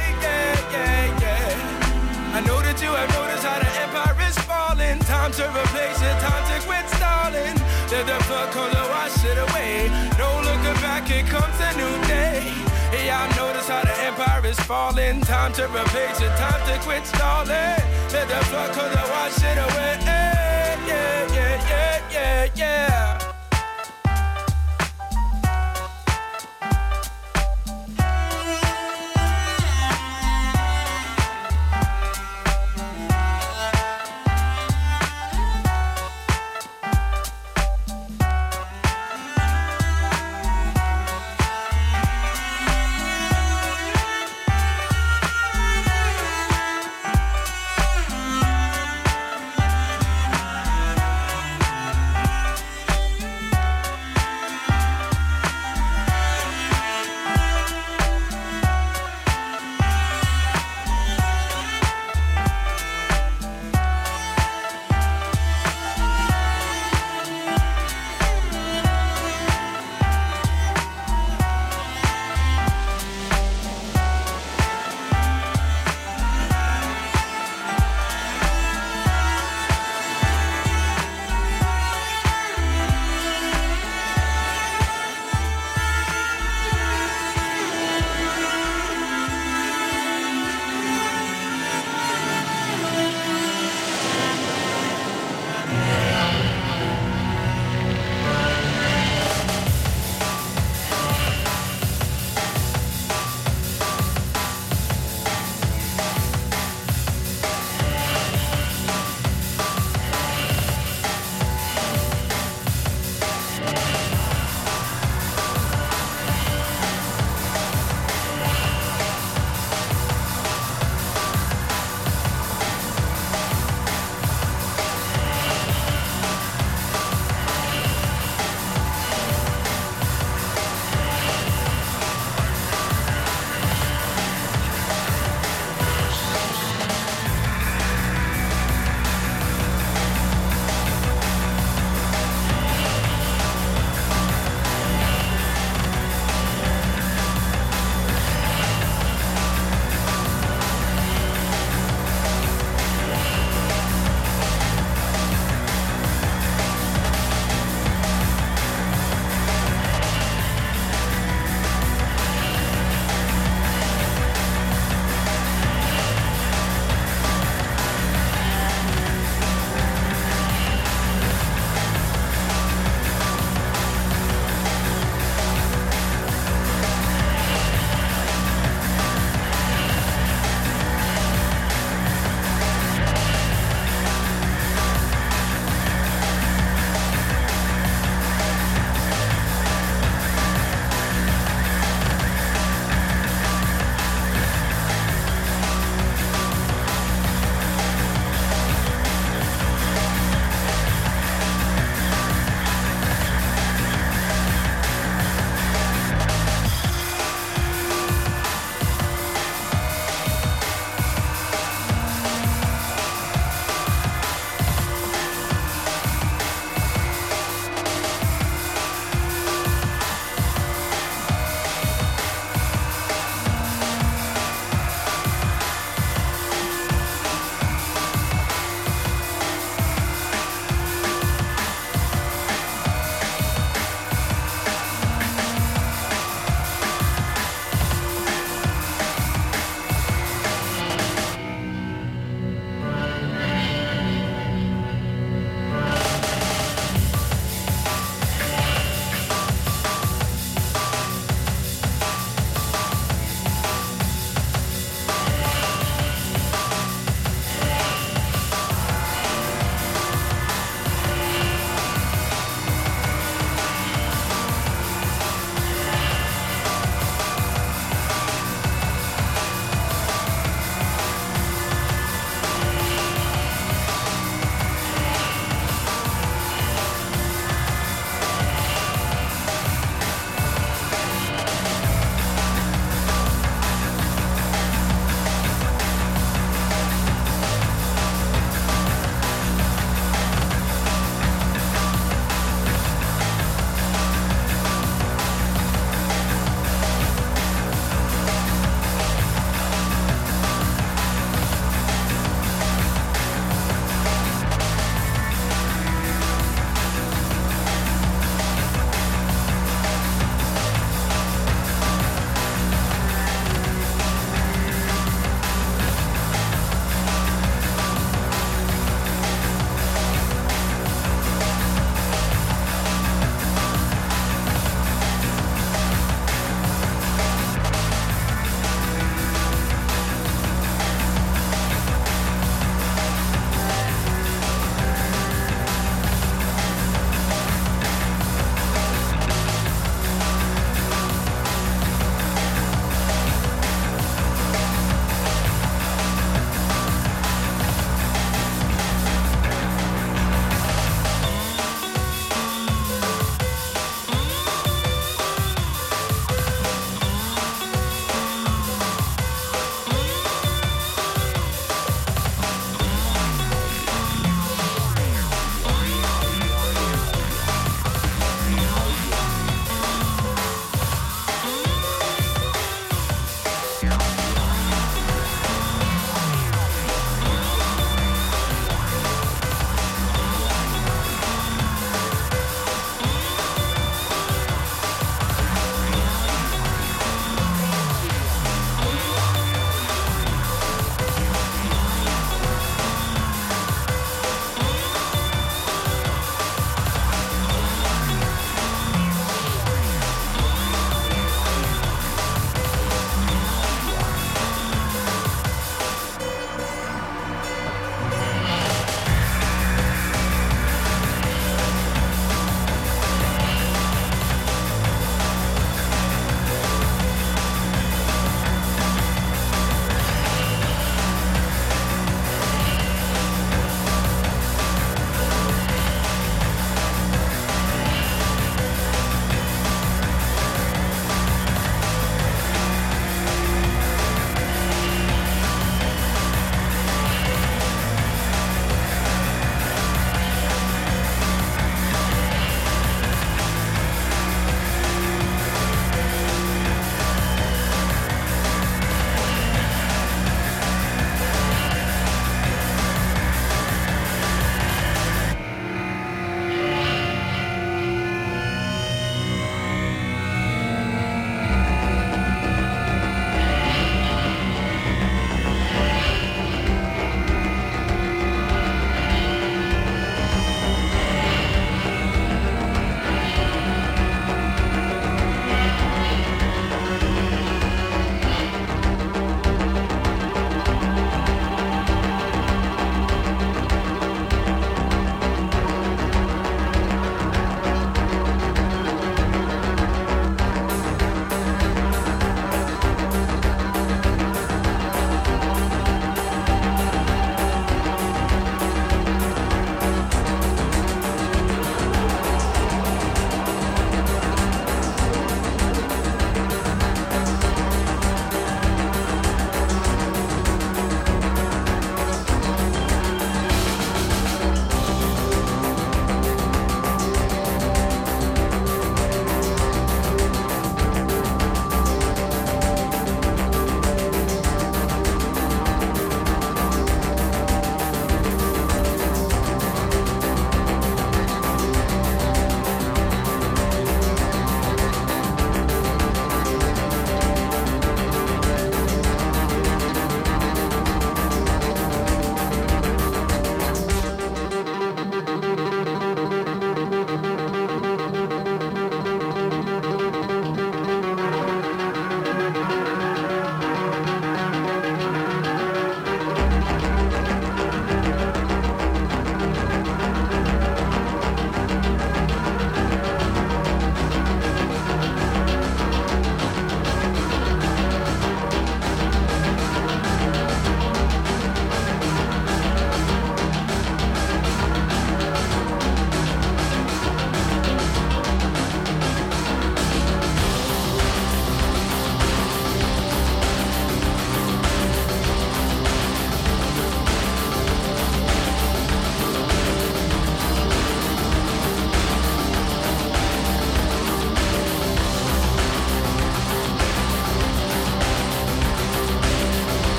Yeah. I know that you have noticed how the empire is falling. Time to replace it, time to quit stalling. Let the flood come to wash it away. No looking back, here comes a new day. Hey, y'all notice how the empire is falling. Time to replace it, time to quit stalling. Let the flood come to wash it away. Yeah.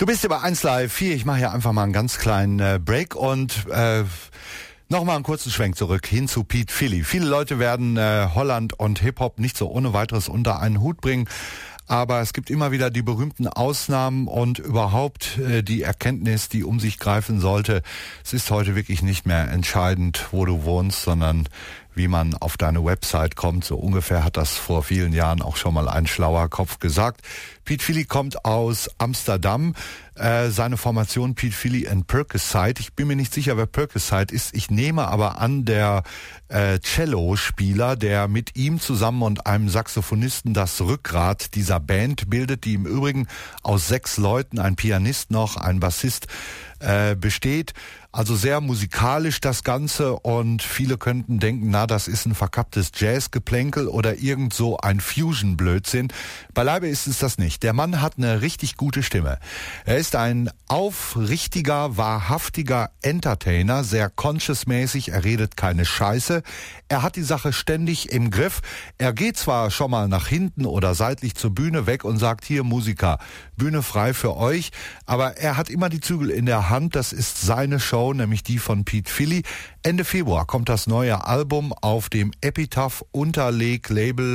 Du bist hier bei 1 Live 4. Ich mache hier einfach mal einen ganz kleinen Break und nochmal einen kurzen Schwenk zurück hin zu Pete Philly. Viele Leute werden Holland und Hip-Hop nicht so ohne weiteres unter einen Hut bringen. Aber es gibt immer wieder die berühmten Ausnahmen und überhaupt die Erkenntnis, die um sich greifen sollte. Es ist heute wirklich nicht mehr entscheidend, wo du wohnst, sondern wie man auf deine Website kommt. So ungefähr hat das vor vielen Jahren auch schon mal ein schlauer Kopf gesagt. Pete Philly kommt aus Amsterdam. Seine Formation Pete Philly and Percusite. Ich bin mir nicht sicher, wer Percusite ist. Ich nehme aber an, der Cello-Spieler, der mit ihm zusammen und einem Saxophonisten das Rückgrat dieser Band bildet, die im Übrigen aus 6 Leuten, ein Pianist noch, ein Bassist, besteht. Also sehr musikalisch das Ganze und viele könnten denken, na, das ist ein verkapptes Jazzgeplänkel oder irgend so ein Fusion-Blödsinn. Beileibe ist es das nicht. Der Mann hat eine richtig gute Stimme. Er ist ein aufrichtiger, wahrhaftiger Entertainer, sehr conscious-mäßig, er redet keine Scheiße. Er hat die Sache ständig im Griff. Er geht zwar schon mal nach hinten oder seitlich zur Bühne weg und sagt, hier Musiker, Bühne frei für euch, aber er hat immer die Zügel in der Hand, das ist seine Show, nämlich die von Pete Philly. Ende Februar kommt das neue Album auf dem Epitaph Unterleg-Label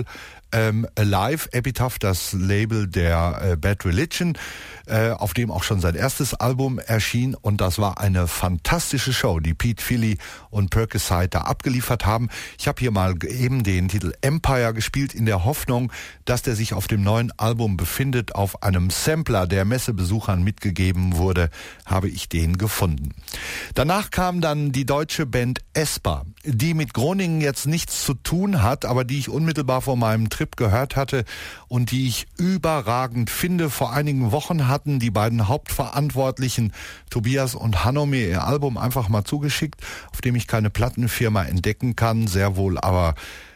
Alive. Epitaph, das Label der Bad Religion, auf dem auch schon sein erstes Album erschien und das war eine fantastische Show, die Pete Philly und Percusite da abgeliefert haben. Ich habe hier mal eben den Titel Empire gespielt in der Hoffnung, dass der sich auf dem neuen Album befindet. Auf einem Sampler, der Messebesuchern mitgegeben wurde, habe ich den gefunden. Danach kam dann die deutsche Band Esper, die mit Groningen jetzt nichts zu tun hat, aber die ich unmittelbar vor meinem Trip gehört hatte und die ich überragend finde. Vor einigen Wochen hatten die beiden Hauptverantwortlichen, Tobias und Hanno, mir ihr Album einfach mal zugeschickt, auf dem ich keine Plattenfirma entdecken kann, sehr wohl aber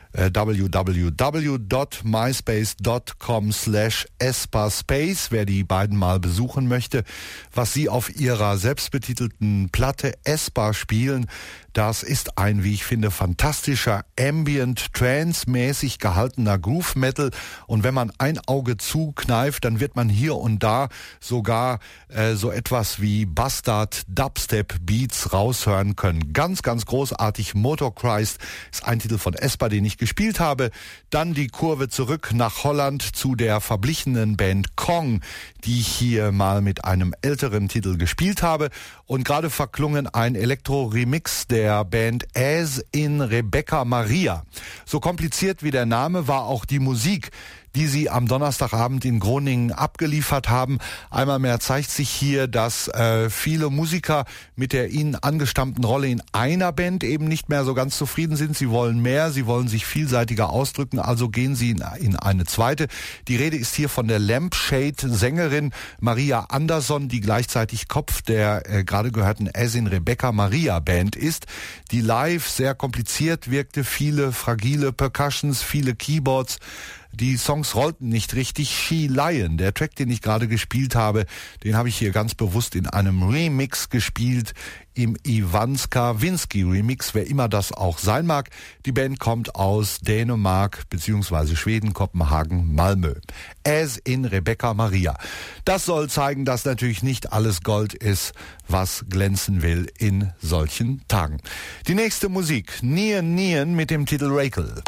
www.myspace.com/esperspace, wer die beiden mal besuchen möchte, was sie auf ihrer selbstbetitelten Platte Esper spielen. Das ist ein, wie ich finde, fantastischer Ambient, Trance-mäßig gehaltener Groove Metal. Und wenn man ein Auge zukneift, dann wird man hier und da sogar so etwas wie Bastard Dubstep Beats raushören können. Ganz, ganz großartig. Motor Christ ist ein Titel von Esper, den ich gespielt habe. Dann die Kurve zurück nach Holland zu der verblichenen Band Kong, die ich hier mal mit einem älteren Titel gespielt habe. Und gerade verklungen ein Elektro-Remix der Band As in Rebecca Maria. So kompliziert wie der Name war auch die Musik, die sie am Donnerstagabend in Groningen abgeliefert haben. Einmal mehr zeigt sich hier, dass viele Musiker mit der ihnen angestammten Rolle in einer Band eben nicht mehr so ganz zufrieden sind. Sie wollen mehr, sie wollen sich vielseitiger ausdrücken, also gehen sie in eine zweite. Die Rede ist hier von der Lampshade-Sängerin Maria Andersson, die gleichzeitig Kopf der gerade gehörten As in Rebecca Maria Band ist, die live sehr kompliziert wirkte, viele fragile Percussions, viele Keyboards. Die Songs rollten nicht richtig. She Lion, der Track, den ich gerade gespielt habe, den habe ich hier ganz bewusst in einem Remix gespielt, im Ivan Skawinski Remix, wer immer das auch sein mag. Die Band kommt aus Dänemark bzw. Schweden, Kopenhagen, Malmö. As in Rebecca Maria. Das soll zeigen, dass natürlich nicht alles Gold ist, was glänzen will in solchen Tagen. Die nächste Musik, Nien Nien mit dem Titel Rakel.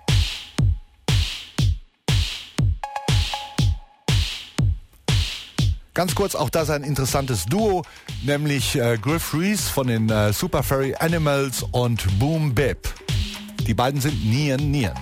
Ganz kurz, auch das ein interessantes Duo, nämlich Griff Reese von den Super Furry Animals und Boom Bip. Die beiden sind Nien Nien.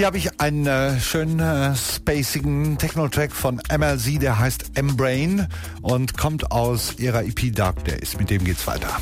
Hier habe ich einen schönen spacigen Techno-Track von MLZ, der heißt M-Brain und kommt aus ihrer EP Dark Days. Mit dem geht's weiter.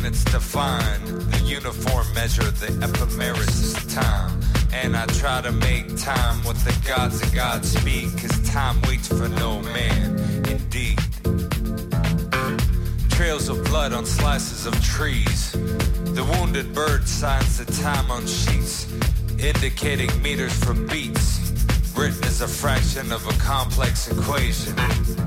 coordinates define the uniform measure, the ephemeris is time. And I try to make time with the gods of Godspeed, cause time waits for no man, indeed. Trails of blood on slices of trees. The wounded bird signs the time on sheets, indicating meters for beats, written as a fraction of a complex equation.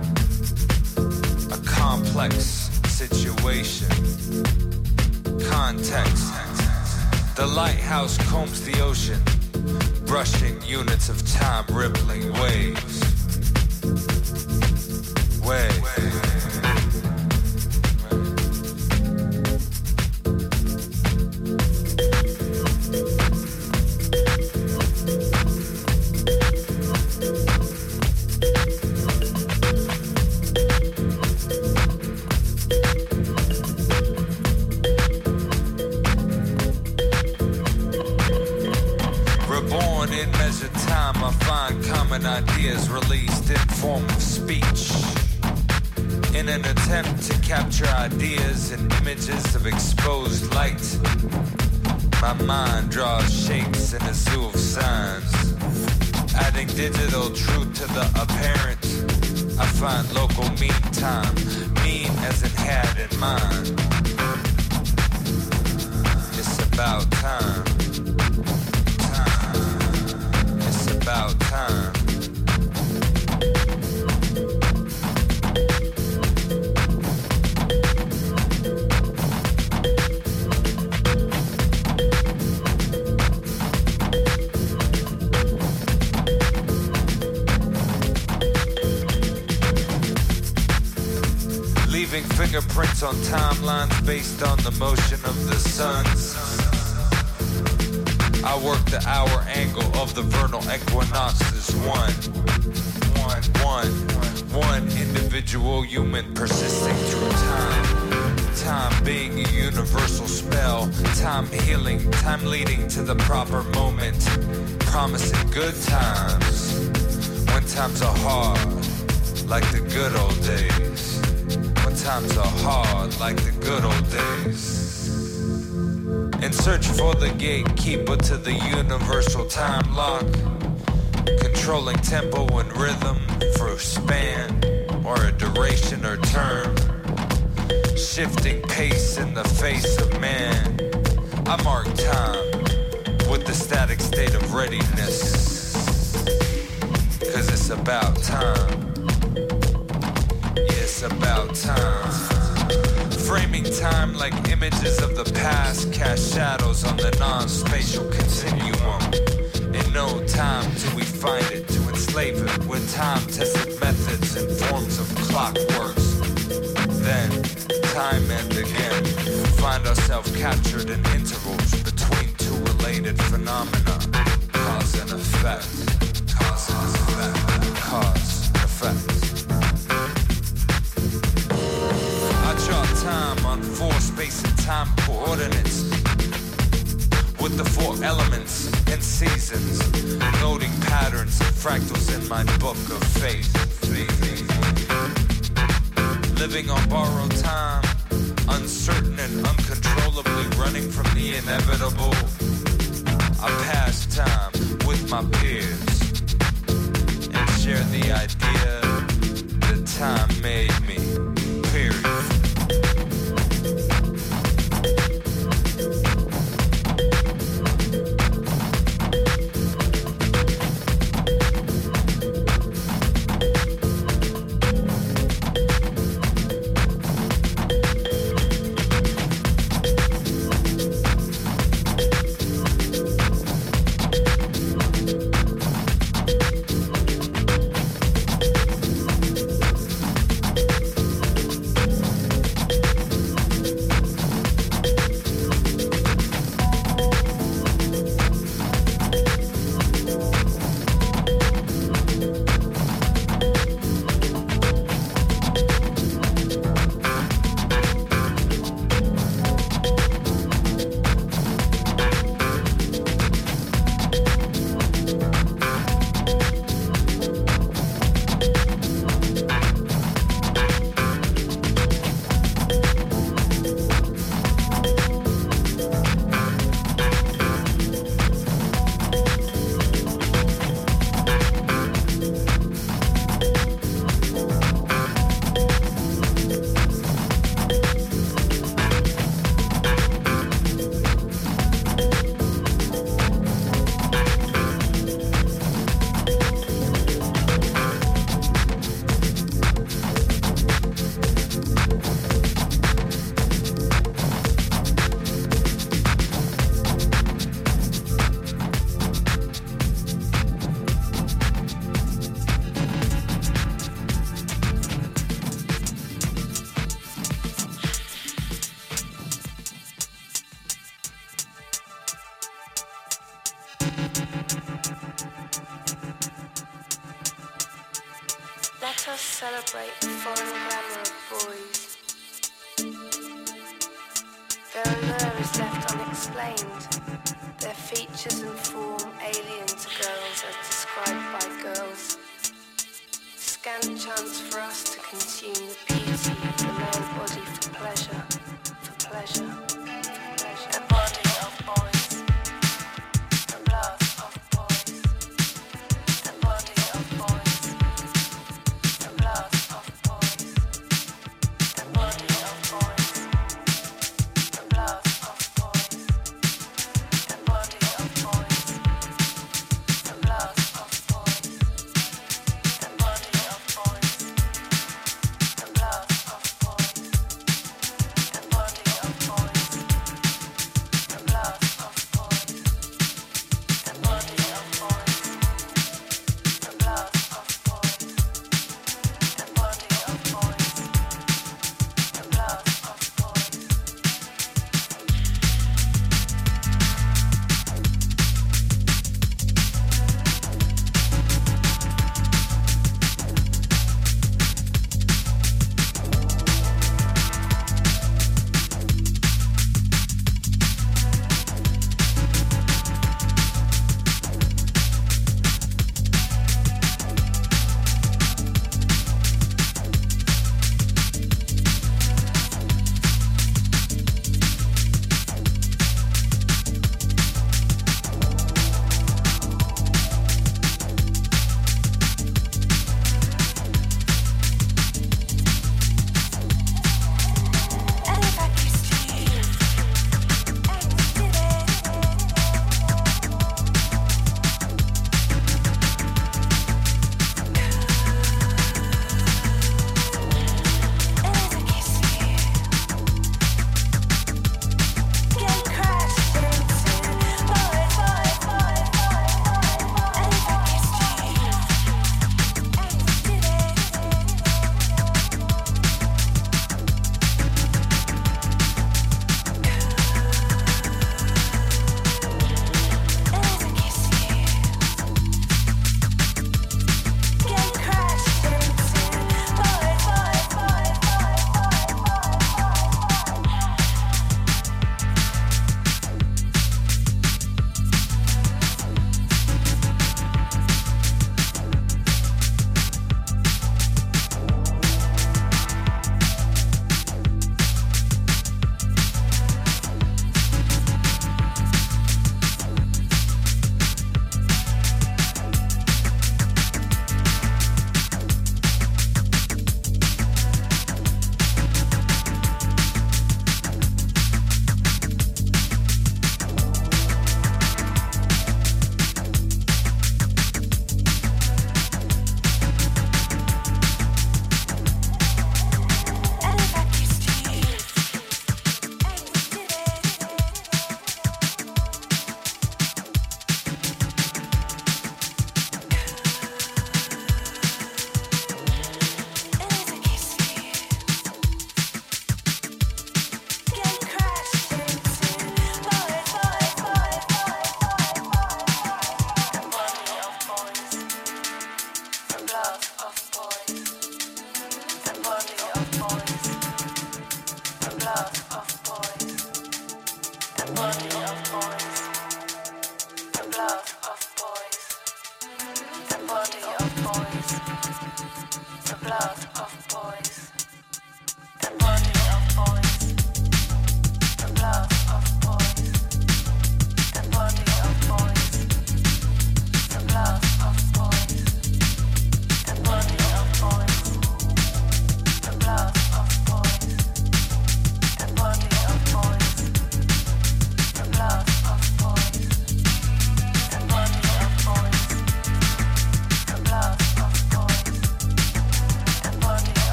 A complex situation. Context. The lighthouse combs the ocean, brushing units of time, rippling waves. Ideas released in form of speech, in an attempt to capture ideas and images of exposed light. My mind draws shapes in a zoo of signs, adding digital truth to the apparent. I find local mean time, mean as it had in mind. It's about time. It's about time. Fingerprints on timelines based on the motion of the suns. I work the hour angle of the vernal equinox as one individual human persisting through time. Time being a universal spell, time healing, time leading to the proper moment, promising good times when times are hard, like the good old days. Times are hard like the good old days. In search for the gatekeeper to the universal time lock, controlling tempo and rhythm for a span or a duration or term, shifting pace in the face of man. I mark time with the static state of readiness, cause it's about time. It's about time. Framing time like images of the past, cast shadows on the non-spatial continuum. In no time till we find it, to enslave it with time-tested methods and forms of clockworks. Then, time and again, find ourselves captured in intervals between two related phenomena. Cause and effect. Cause and effect. Cause and effect. Chart time on 4 space and time coordinates with the 4 elements and seasons, noting patterns and fractals in my book of faith. Living on borrowed time, uncertain and uncontrollably running from the inevitable. I pass time with my peers and share the idea that time made me, period. Let us celebrate the foreign glamour of boys. Their allure is left unexplained. Their features and form alien to girls as described by girls. Scant chance for us to consume the beauty of the male body for pleasure, for pleasure, for pleasure. The body of boys, the blood of boys, the body of boys, the blood of boys, the body of boys, the blood of boys, the body of boys, the blood of boys, the body of boys, the blood of boys, the body of boys.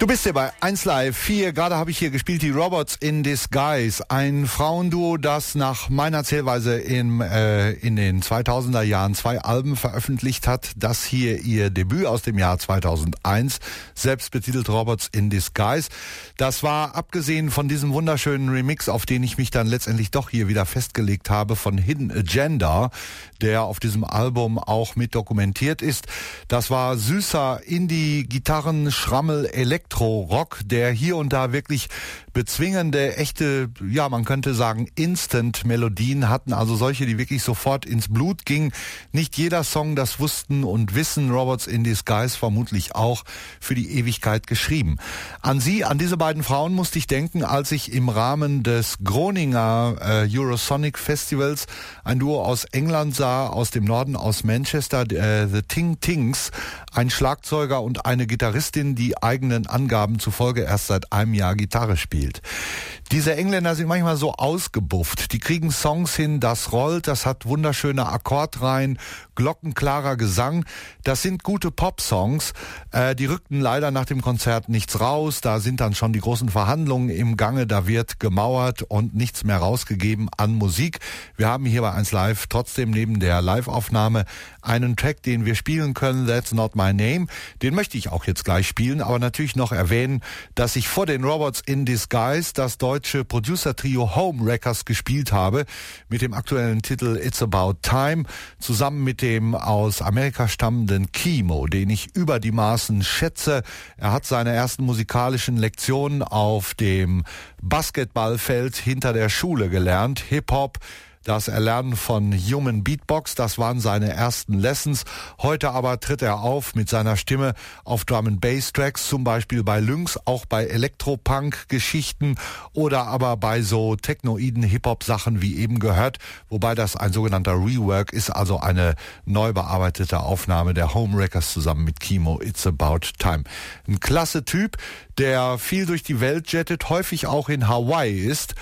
Du bist hier bei 1 Live 4. Gerade habe ich hier gespielt die Robots in Disguise. Ein Frauenduo, das nach meiner Zählweise in den 2000er Jahren 2 Alben veröffentlicht hat. Das hier ihr Debüt aus dem Jahr 2001, selbst betitelt Robots in Disguise. Das war, abgesehen von diesem wunderschönen Remix, auf den ich mich dann letztendlich doch hier wieder festgelegt habe, von Hidden Agenda, der auf diesem Album auch mit dokumentiert ist. Das war süßer Indie-Gitarren, Schrammel, Elektro-Rock, der hier und da wirklich bezwingende, echte, ja, man könnte sagen, Instant-Melodien hatten, also solche, die wirklich sofort ins Blut gingen. Nicht jeder Song, das wussten und wissen Robots in Disguise vermutlich auch, für die Ewigkeit geschrieben. An sie, an diese beiden Frauen musste ich denken, als ich im Rahmen des Groninger Eurosonic Festivals ein Duo aus England sah, aus dem Norden, aus Manchester, The Ting Tings, ein Schlagzeuger und eine Gitarristin, die eigenen Angaben zufolge erst seit einem Jahr Gitarre spielt. Diese Engländer sind manchmal so ausgebufft. Die kriegen Songs hin, das rollt, das hat wunderschöne Akkordreihen, glockenklarer Gesang. Das sind gute Pop-Songs. Die rückten leider nach dem Konzert nichts raus. Da sind dann schon die großen Verhandlungen im Gange. Da wird gemauert und nichts mehr rausgegeben an Musik. Wir haben hier bei 1 Live trotzdem neben der Live-Aufnahme einen Track, den wir spielen können, That's Not My Name. Den möchte ich auch jetzt gleich spielen, aber natürlich noch erwähnen, dass ich vor den Robots in Disguise das deutsche Producer-Trio Homewreckers gespielt habe, mit dem aktuellen Titel It's About Time, zusammen mit dem aus Amerika stammenden Kimo, den ich über die Maßen schätze. Er hat seine ersten musikalischen Lektionen auf dem Basketballfeld hinter der Schule gelernt, Hip-Hop. Das Erlernen von Human Beatbox, das waren seine ersten Lessons. Heute aber tritt er auf mit seiner Stimme auf Drum-and-Bass-Tracks, zum Beispiel bei Lynx, auch bei Elektropunk-Geschichten oder aber bei so technoiden Hip-Hop-Sachen wie eben gehört, wobei das ein sogenannter Rework ist, also eine neu bearbeitete Aufnahme der Homewreckers zusammen mit Kimo, It's About Time. Ein klasse Typ, der viel durch die Welt jettet, häufig auch in Hawaii ist,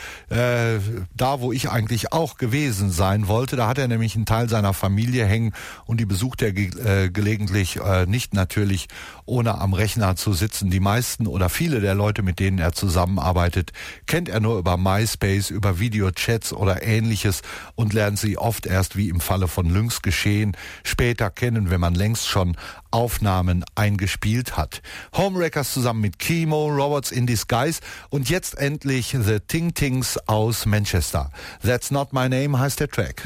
da wo ich eigentlich auch gewesen sein wollte. Da hat er nämlich einen Teil seiner Familie hängen und die besucht er gelegentlich, nicht natürlich ohne am Rechner zu sitzen. Die meisten oder viele der Leute, mit denen er zusammenarbeitet, kennt er nur über MySpace, über Videochats oder ähnliches und lernt sie oft erst, wie im Falle von Lynx geschehen, später kennen, wenn man längst schon Aufnahmen eingespielt hat. Homewreckers zusammen mit Kimo, Robots in Disguise und jetzt endlich The Ting Tings aus Manchester. That's Not My Name heißt der Track.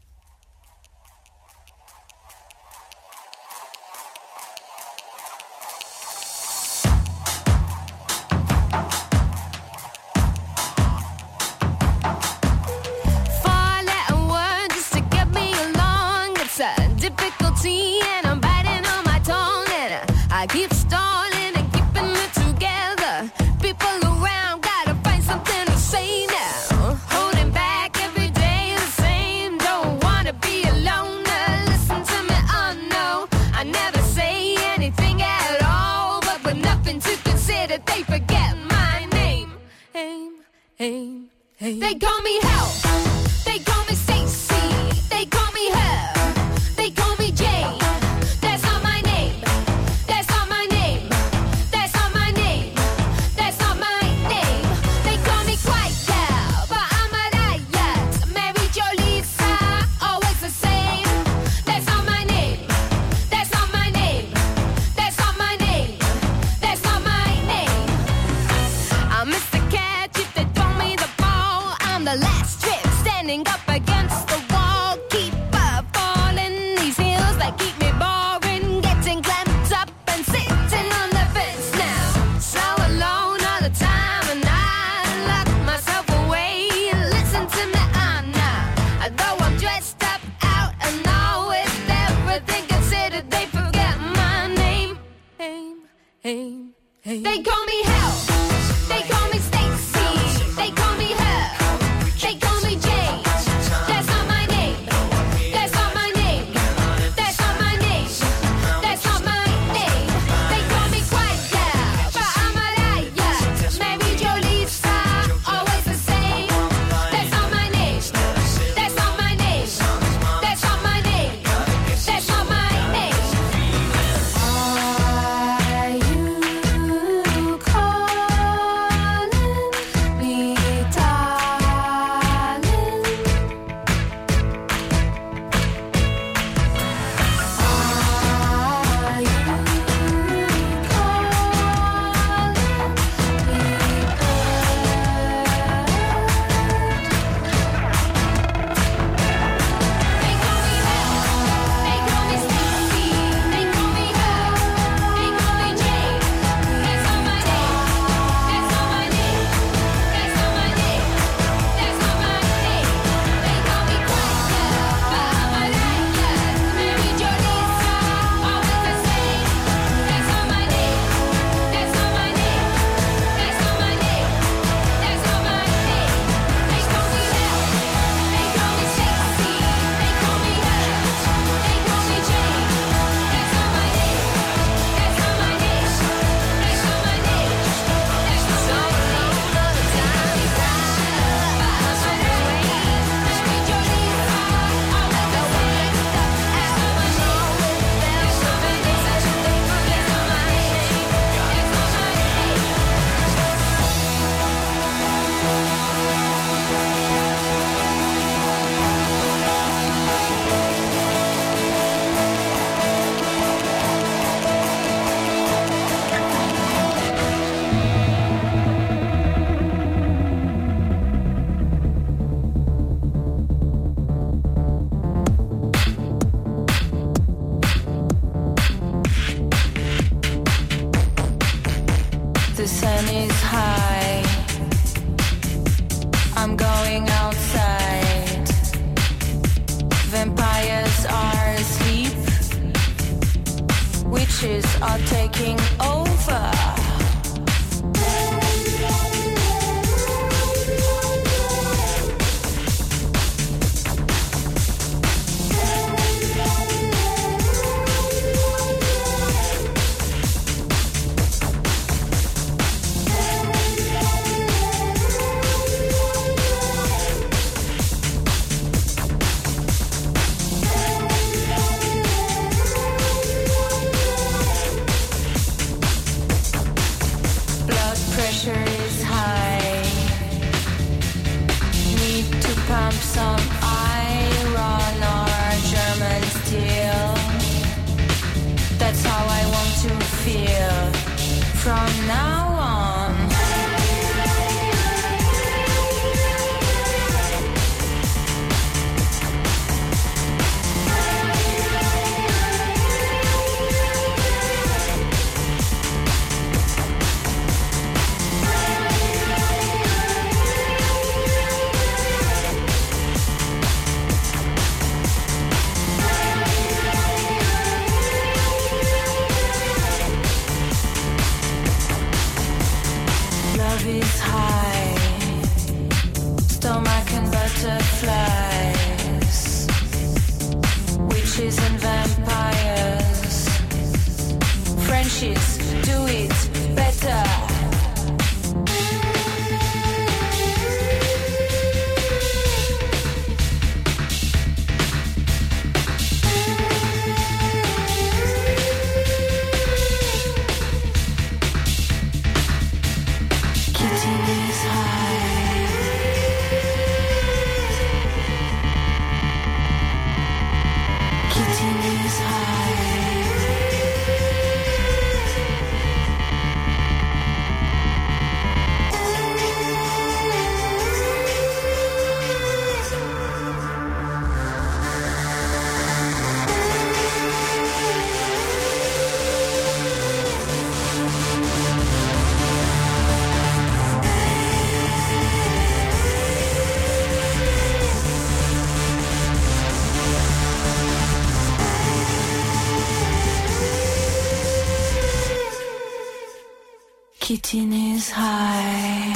I keep stalling and keeping it together. People around gotta find something to say now. Holding back every day the same. high. I'm going outside. Vampires are asleep. Witches are taking over. Some iron or German steel. That's how I want to feel from now on. Is high, stomach and butterflies, witches and vampires, Frenchies do it better. Kittin is high.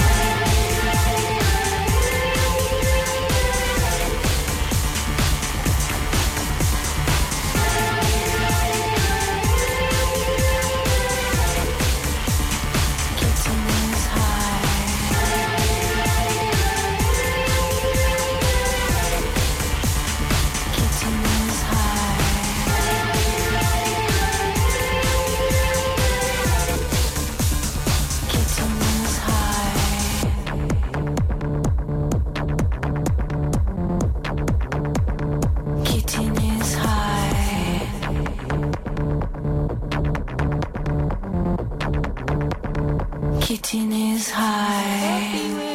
Kittin is high.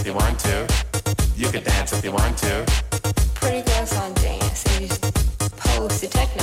you want to. You can dance if you want to. Pretty girls don't dance, they just pose to techno.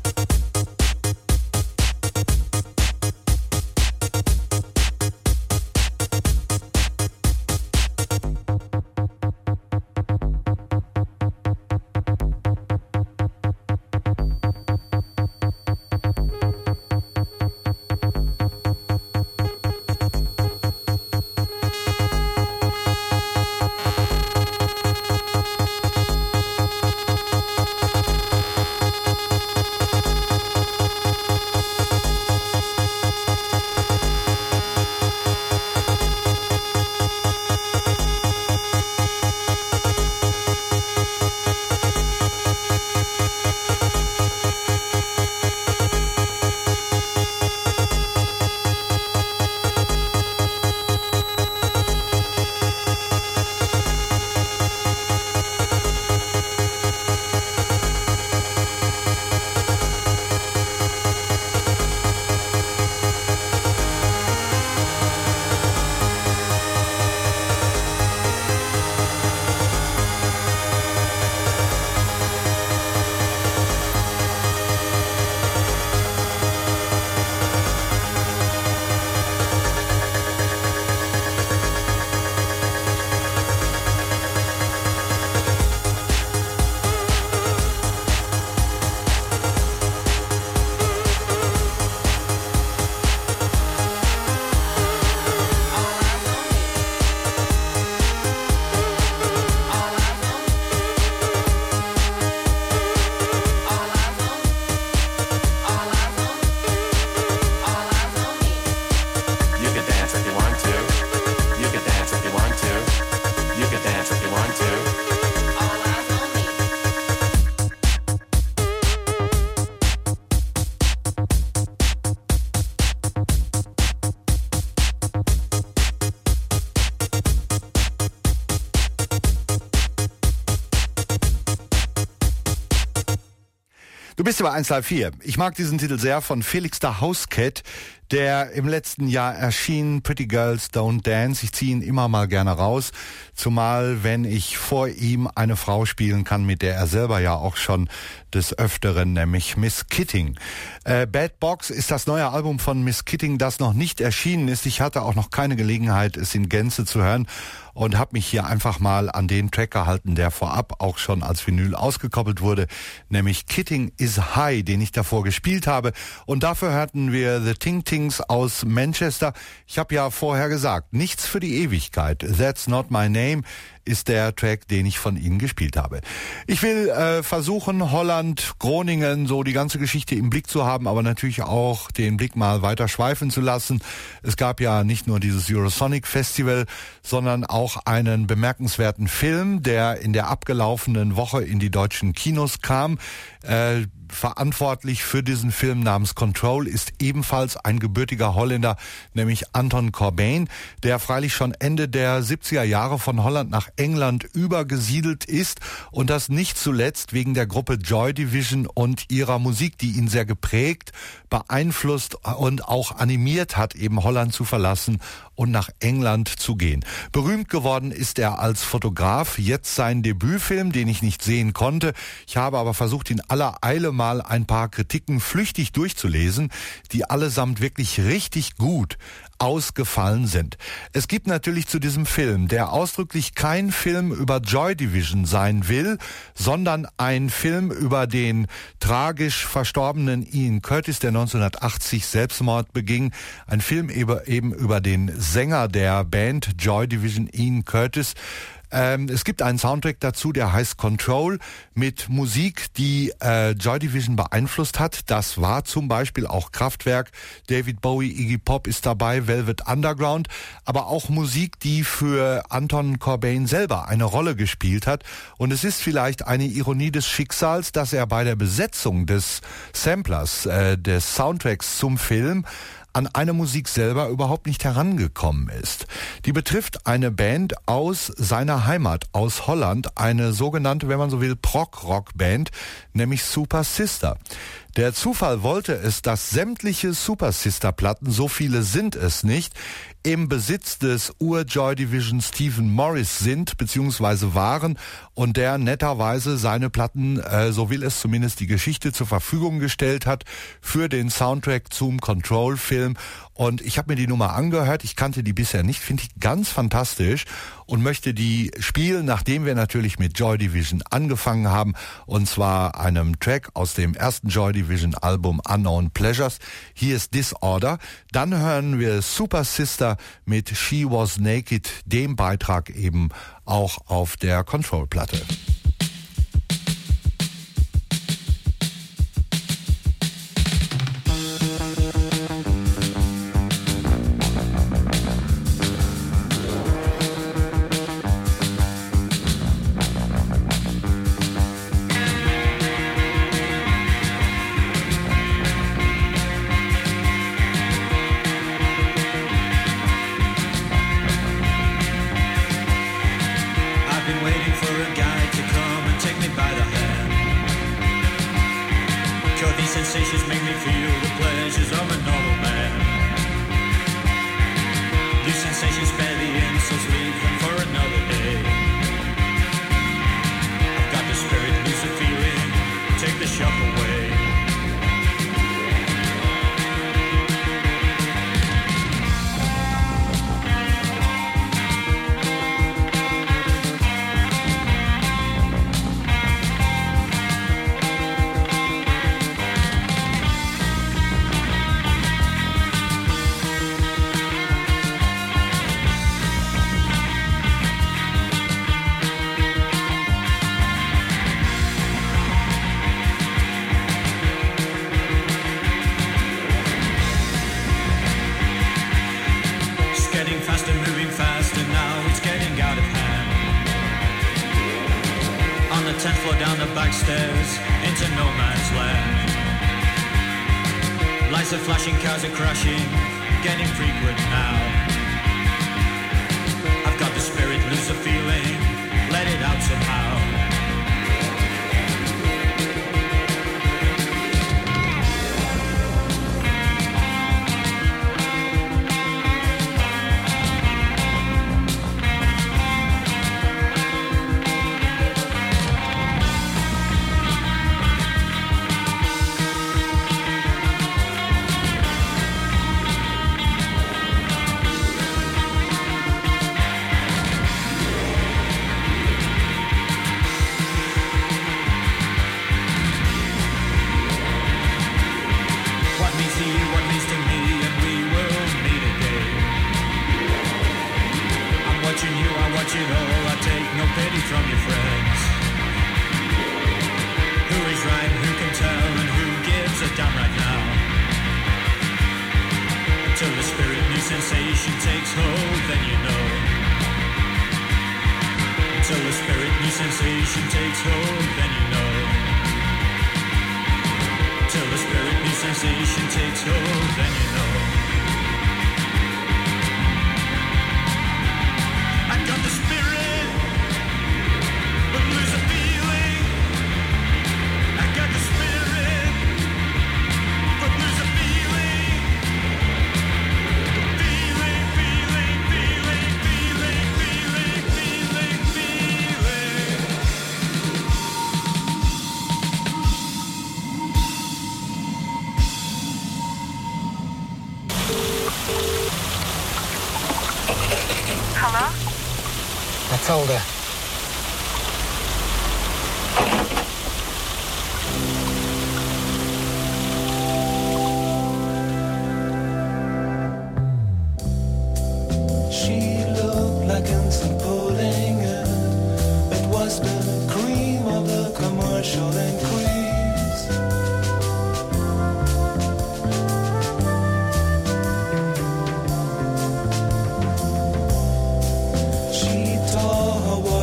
Du bist über 134. Ich mag diesen Titel sehr von Felix da Housecat, der im letzten Jahr erschien, Pretty Girls Don't Dance. Ich ziehe ihn immer mal gerne raus, zumal wenn ich vor ihm eine Frau spielen kann, mit der er selber ja auch schon des Öfteren, nämlich Miss Kitting. Bad Box ist das neue Album von Miss Kitting, das noch nicht erschienen ist. Ich hatte auch noch keine Gelegenheit, es in Gänze zu hören und habe mich hier einfach mal an den Track gehalten, der vorab auch schon als Vinyl ausgekoppelt wurde, nämlich Kitting is High, den ich davor gespielt habe. Und dafür hörten wir The Ting Tings aus Manchester. Ich habe ja vorher gesagt, nichts für die Ewigkeit. That's Not My Name ist der Track, den ich von Ihnen gespielt habe. Ich will versuchen, Holland, Groningen, so die ganze Geschichte im Blick zu haben, aber natürlich auch den Blick mal weiter schweifen zu lassen. Es gab ja nicht nur dieses Eurosonic Festival, sondern auch einen bemerkenswerten Film, der in der abgelaufenen Woche in die deutschen Kinos kam. Verantwortlich für diesen Film namens Control ist ebenfalls ein gebürtiger Holländer, nämlich Anton Corbijn, der freilich schon Ende der 70er Jahre von Holland nach England übergesiedelt ist und das nicht zuletzt wegen der Gruppe Joy Division und ihrer Musik, die ihn sehr geprägt, beeinflusst und auch animiert hat, eben Holland zu verlassen und nach England zu gehen. Berühmt geworden ist er als Fotograf, jetzt sein Debütfilm, den ich nicht sehen konnte. Ich habe aber versucht, in aller Eile mal ein paar Kritiken flüchtig durchzulesen, die allesamt wirklich richtig gut ausgefallen sind. Es gibt natürlich zu diesem Film, der ausdrücklich kein Film über Joy Division sein will, sondern ein Film über den tragisch verstorbenen Ian Curtis, der 1980 Selbstmord beging. Ein Film eben über den Sänger der Band Joy Division, Ian Curtis. Es gibt einen Soundtrack dazu, der heißt Control, mit Musik, die Joy Division beeinflusst hat. Das war zum Beispiel auch Kraftwerk, David Bowie, Iggy Pop ist dabei, Velvet Underground, aber auch Musik, die für Anton Corbijn selber eine Rolle gespielt hat. Und es ist vielleicht eine Ironie des Schicksals, dass er bei der Besetzung des Samplers, des Soundtracks zum Film, an eine Musik selber überhaupt nicht herangekommen ist. Die betrifft eine Band aus seiner Heimat, aus Holland, eine sogenannte, wenn man so will, Prog-Rock-Band, nämlich Super Sister. Der Zufall wollte es, dass sämtliche Super Sister-Platten, so viele sind es nicht, im Besitz des Ur-Joy Division Stephen Morris sind bzw. waren und der netterweise seine Platten, so will es zumindest die Geschichte, zur Verfügung gestellt hat für den Soundtrack zum Control-Film. Und ich habe mir die Nummer angehört, ich kannte die bisher nicht, finde ich ganz fantastisch und möchte die spielen, nachdem wir natürlich mit Joy Division angefangen haben, und zwar einem Track aus dem ersten Joy Division Album Unknown Pleasures. Hier ist Disorder. Dann hören wir Super Sister mit She Was Naked, dem Beitrag eben auch auf der Control-Platte. Older. She looked like instant pudding. It was the cream of the commercial increase. She tore her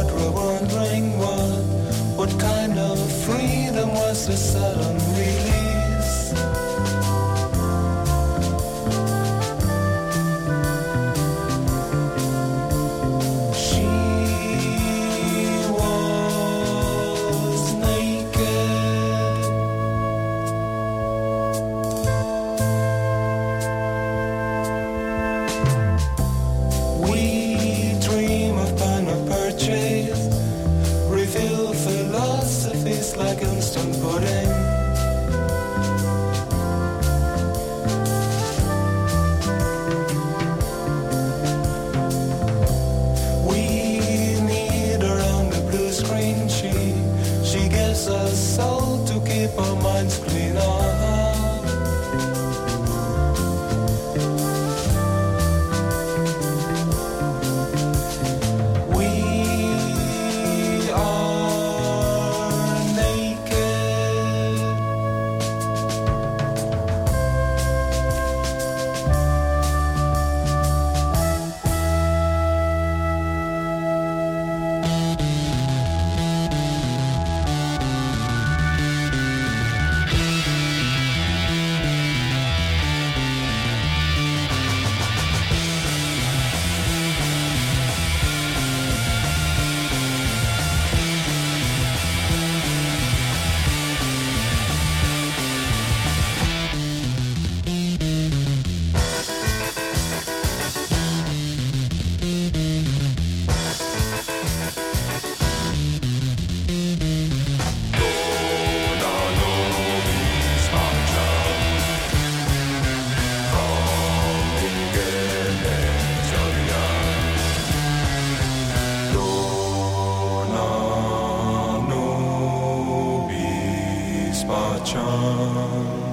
Spacciam.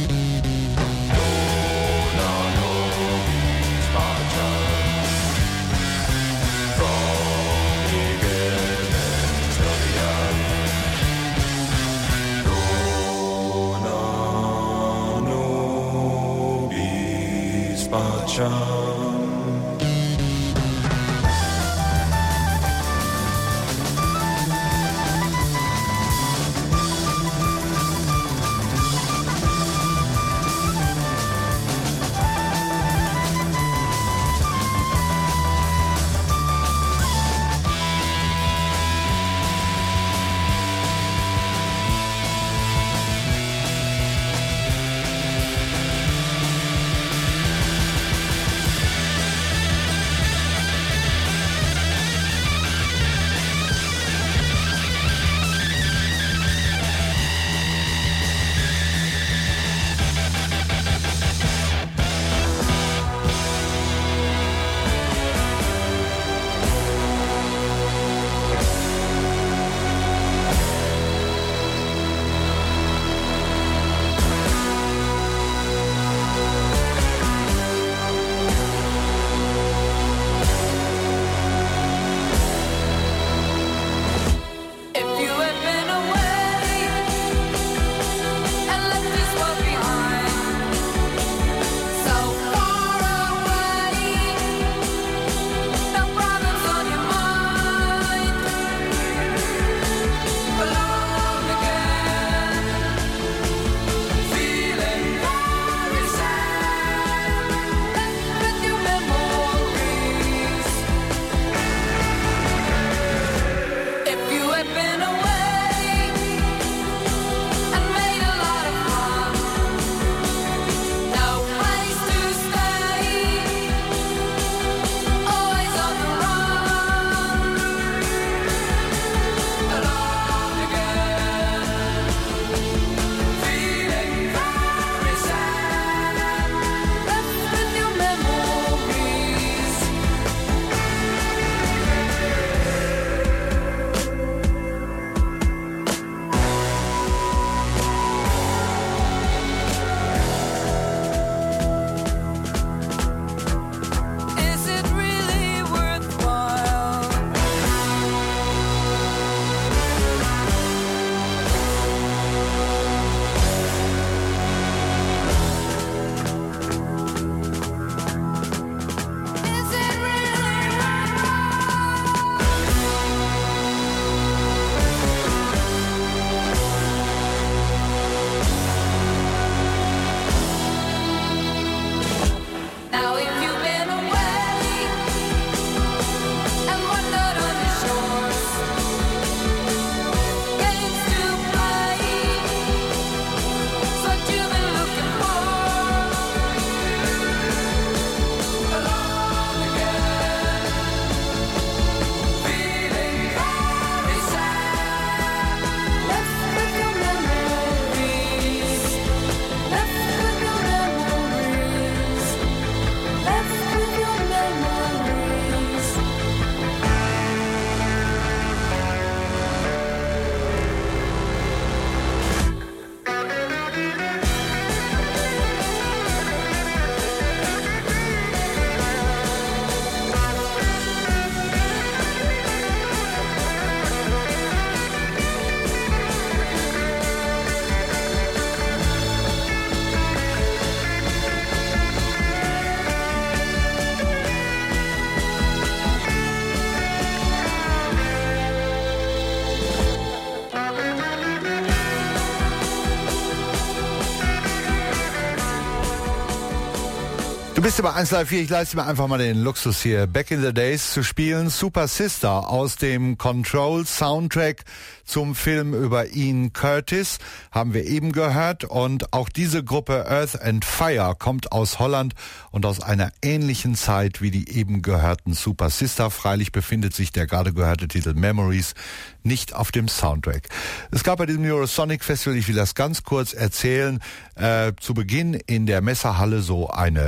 Du bist über 1Live4, ich leiste mir einfach mal den Luxus hier, Back in the Days zu spielen. Super Sister aus dem Control Soundtrack zum Film über Ian Curtis haben wir eben gehört. Und auch diese Gruppe Earth and Fire kommt aus Holland und aus einer ähnlichen Zeit wie die eben gehörten Super Sister. Freilich befindet sich der gerade gehörte Titel Memories nicht auf dem Soundtrack. Es gab bei diesem Eurosonic Festival, ich will das ganz kurz erzählen, zu Beginn in der Messerhalle so eine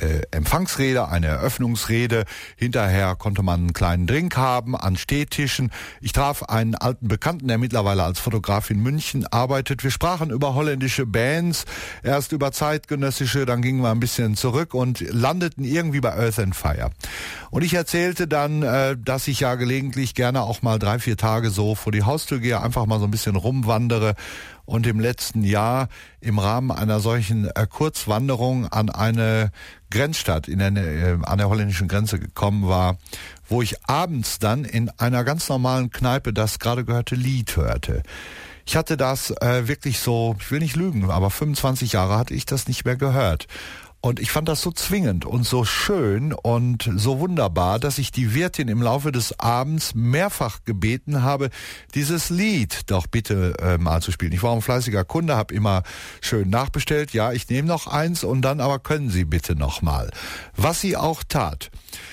Empfangsrede, eine Eröffnungsrede. Hinterher konnte man einen kleinen Drink haben an Stehtischen. Ich traf einen alten Bekannten, der mittlerweile als Fotograf in München arbeitet. Wir sprachen über holländische Bands, erst über zeitgenössische, dann gingen wir ein bisschen zurück und landeten irgendwie bei Earth and Fire. Und ich erzählte dann, dass ich ja gelegentlich gerne auch mal 3-4 Tage so vor die Haustür gehe, einfach mal so ein bisschen rumwandere. Und im letzten Jahr im Rahmen einer solchen Kurzwanderung an eine Grenzstadt an der holländischen Grenze gekommen war, wo ich abends dann in einer ganz normalen Kneipe das gerade gehörte Lied hörte. Ich hatte das wirklich so, ich will nicht lügen, aber 25 Jahre hatte ich das nicht mehr gehört. Und ich fand das so zwingend und so schön und so wunderbar, dass ich die Wirtin im Laufe des Abends mehrfach gebeten habe, dieses Lied doch bitte mal zu spielen. Ich war ein fleißiger Kunde, habe immer schön nachbestellt. Ja, ich nehme noch eins und dann aber können Sie bitte noch mal. Was sie auch tat.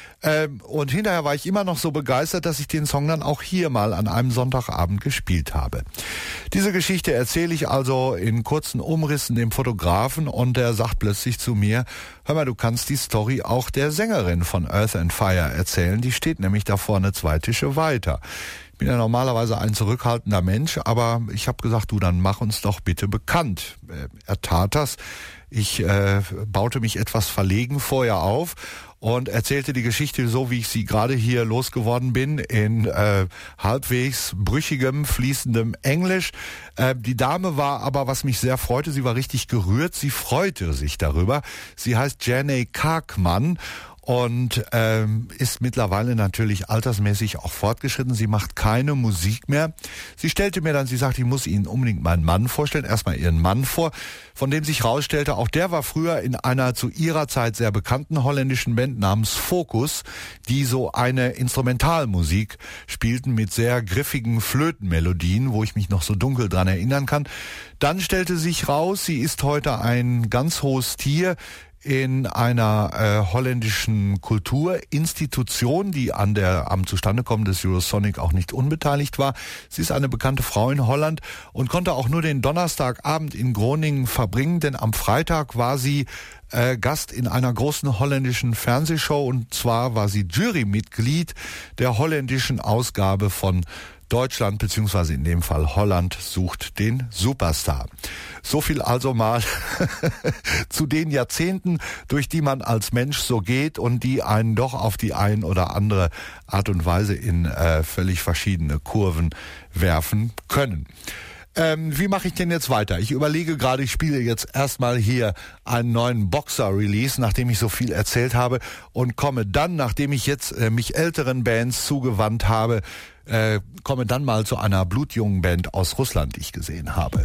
Und hinterher war ich immer noch so begeistert, dass ich den Song dann auch hier mal an einem Sonntagabend gespielt habe. Diese Geschichte erzähle ich also in kurzen Umrissen dem Fotografen und der sagt plötzlich zu mir, hör mal, du kannst die Story auch der Sängerin von Earth and Fire erzählen, die steht nämlich da vorne 2 Tische weiter. Ich bin ja normalerweise ein zurückhaltender Mensch, aber ich habe gesagt, du, dann mach uns doch bitte bekannt. Er tat das. Ich baute mich etwas verlegen vorher auf und erzählte die Geschichte so, wie ich sie gerade hier losgeworden bin, in halbwegs brüchigem, fließendem Englisch. Die Dame war aber, was mich sehr freute, sie war richtig gerührt, sie freute sich darüber. Sie heißt Jenny Karkman und ist mittlerweile natürlich altersmäßig auch fortgeschritten. Sie macht keine Musik mehr. Sie stellte mir dann, sie sagte, ich muss Ihnen unbedingt meinen Mann vorstellen. Erstmal ihren Mann vor, von dem sich rausstellte, auch der war früher in einer zu ihrer Zeit sehr bekannten holländischen Band namens Focus, die so eine Instrumentalmusik spielten mit sehr griffigen Flötenmelodien, wo ich mich noch so dunkel dran erinnern kann. Dann stellte sich raus, sie ist heute ein ganz hohes Tier in einer holländischen Kulturinstitution, die am Zustandekommen des Eurosonic auch nicht unbeteiligt war. Sie ist eine bekannte Frau in Holland und konnte auch nur den Donnerstagabend in Groningen verbringen, denn am Freitag war sie Gast in einer großen holländischen Fernsehshow und zwar war sie Jurymitglied der holländischen Ausgabe von Deutschland bzw. in dem Fall Holland sucht den Superstar. So viel also mal zu den Jahrzehnten, durch die man als Mensch so geht und die einen doch auf die ein oder andere Art und Weise in völlig verschiedene Kurven werfen können. Wie mache ich denn jetzt weiter? Ich überlege gerade, ich spiele jetzt erstmal hier einen neuen Boxer-Release, nachdem ich so viel erzählt habe und komme dann, nachdem ich jetzt mich älteren Bands zugewandt habe, komme dann mal zu einer blutjungen Band aus Russland, die ich gesehen habe.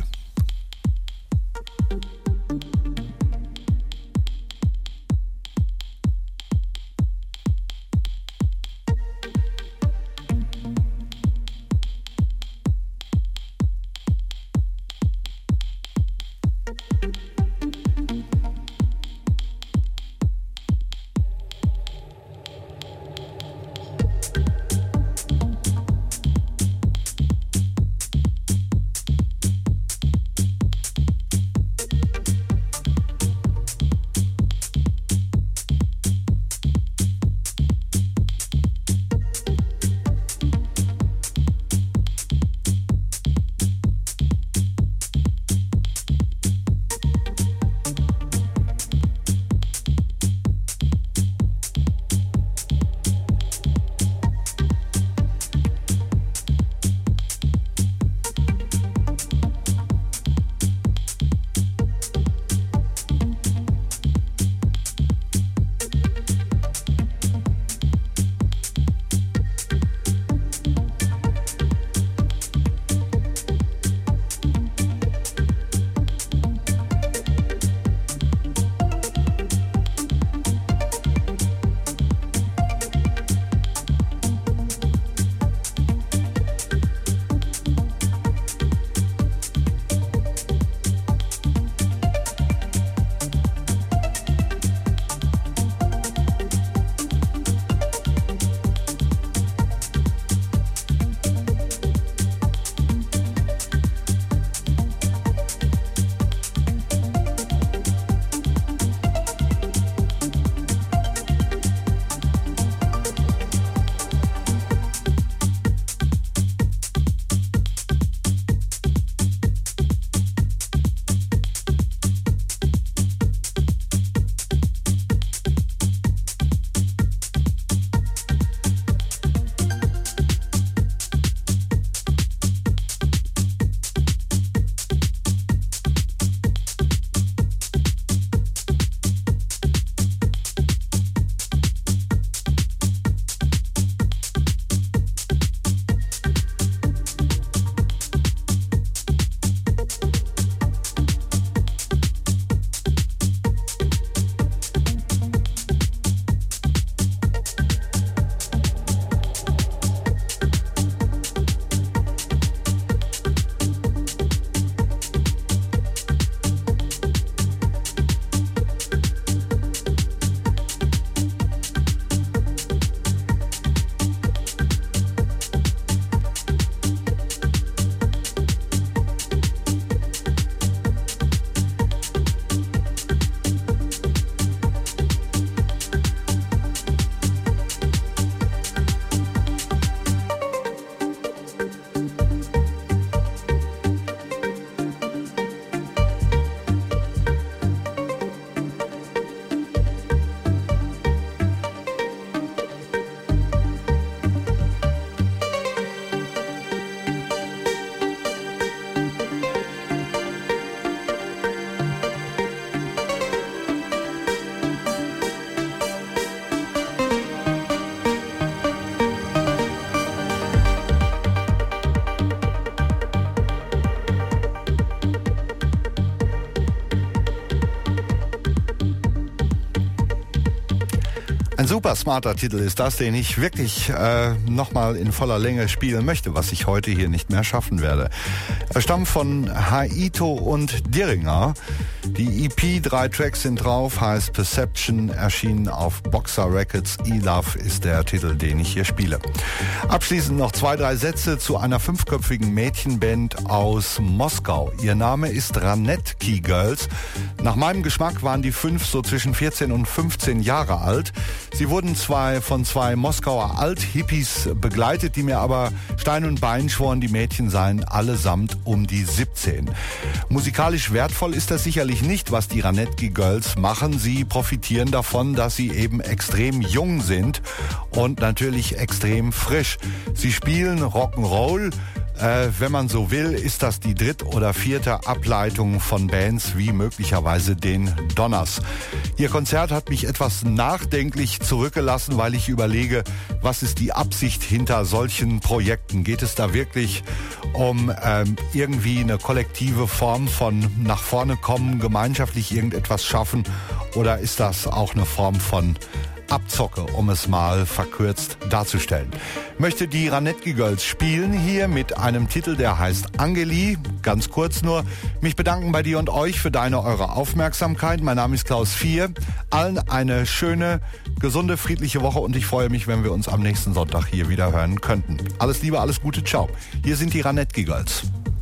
Ein super smarter Titel ist das, den ich wirklich nochmal in voller Länge spielen möchte, was ich heute hier nicht mehr schaffen werde. Er stammt von Haito und Diringer. Die EP, 3 Tracks sind drauf, heißt Perception, erschienen auf Boxer Records. E-Love ist der Titel, den ich hier spiele. Abschließend noch 2, 3 Sätze zu einer 5-köpfigen Mädchenband aus Moskau. Ihr Name ist Ranetki Girls. Nach meinem Geschmack waren die 5 so zwischen 14 und 15 Jahre alt. Sie wurden von zwei Moskauer Alt-Hippies begleitet, die mir aber Stein und Bein schworen, die Mädchen seien allesamt um die 17. Musikalisch wertvoll ist das sicherlich nicht, was die Ranetki Girls machen. Sie profitieren davon, dass sie eben extrem jung sind und natürlich extrem frisch. Sie spielen Rock'n'Roll. Wenn man so will, ist das die 3. oder 4. Ableitung von Bands wie möglicherweise den Donners. Ihr Konzert hat mich etwas nachdenklich zurückgelassen, weil ich überlege, was ist die Absicht hinter solchen Projekten? Geht es da wirklich um irgendwie eine kollektive Form von nach vorne kommen, gemeinschaftlich irgendetwas schaffen? Oder ist das auch eine Form von Abzocke, um es mal verkürzt darzustellen? Möchte die Ranetki Girls spielen hier mit einem Titel, der heißt Angeli. Ganz kurz nur, mich bedanken bei dir und euch für eure Aufmerksamkeit. Mein Name ist Klaus 4. Allen eine schöne, gesunde, friedliche Woche und ich freue mich, wenn wir uns am nächsten Sonntag hier wieder hören könnten. Alles Liebe, alles Gute, ciao. Hier sind die Ranetki Girls.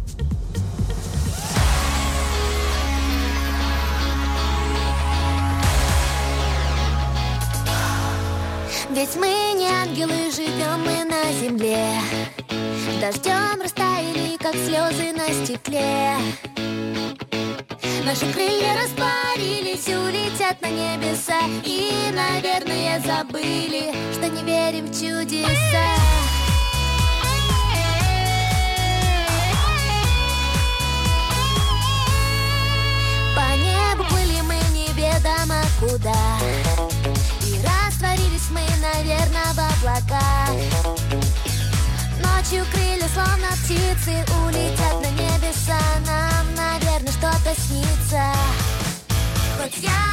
Ведь мы не ангелы, живем мы на земле. Дождем растаяли, как слезы на стекле. Наши крылья растворились, улетят на небеса. И, наверное, забыли, что не верим в чудеса. По небу плыли мы неведомо куда. Растворились мы, наверное, в облаках. Ночью крылья, словно птицы, улетят на небеса. Нам, наверное, что-то снится. Хоть я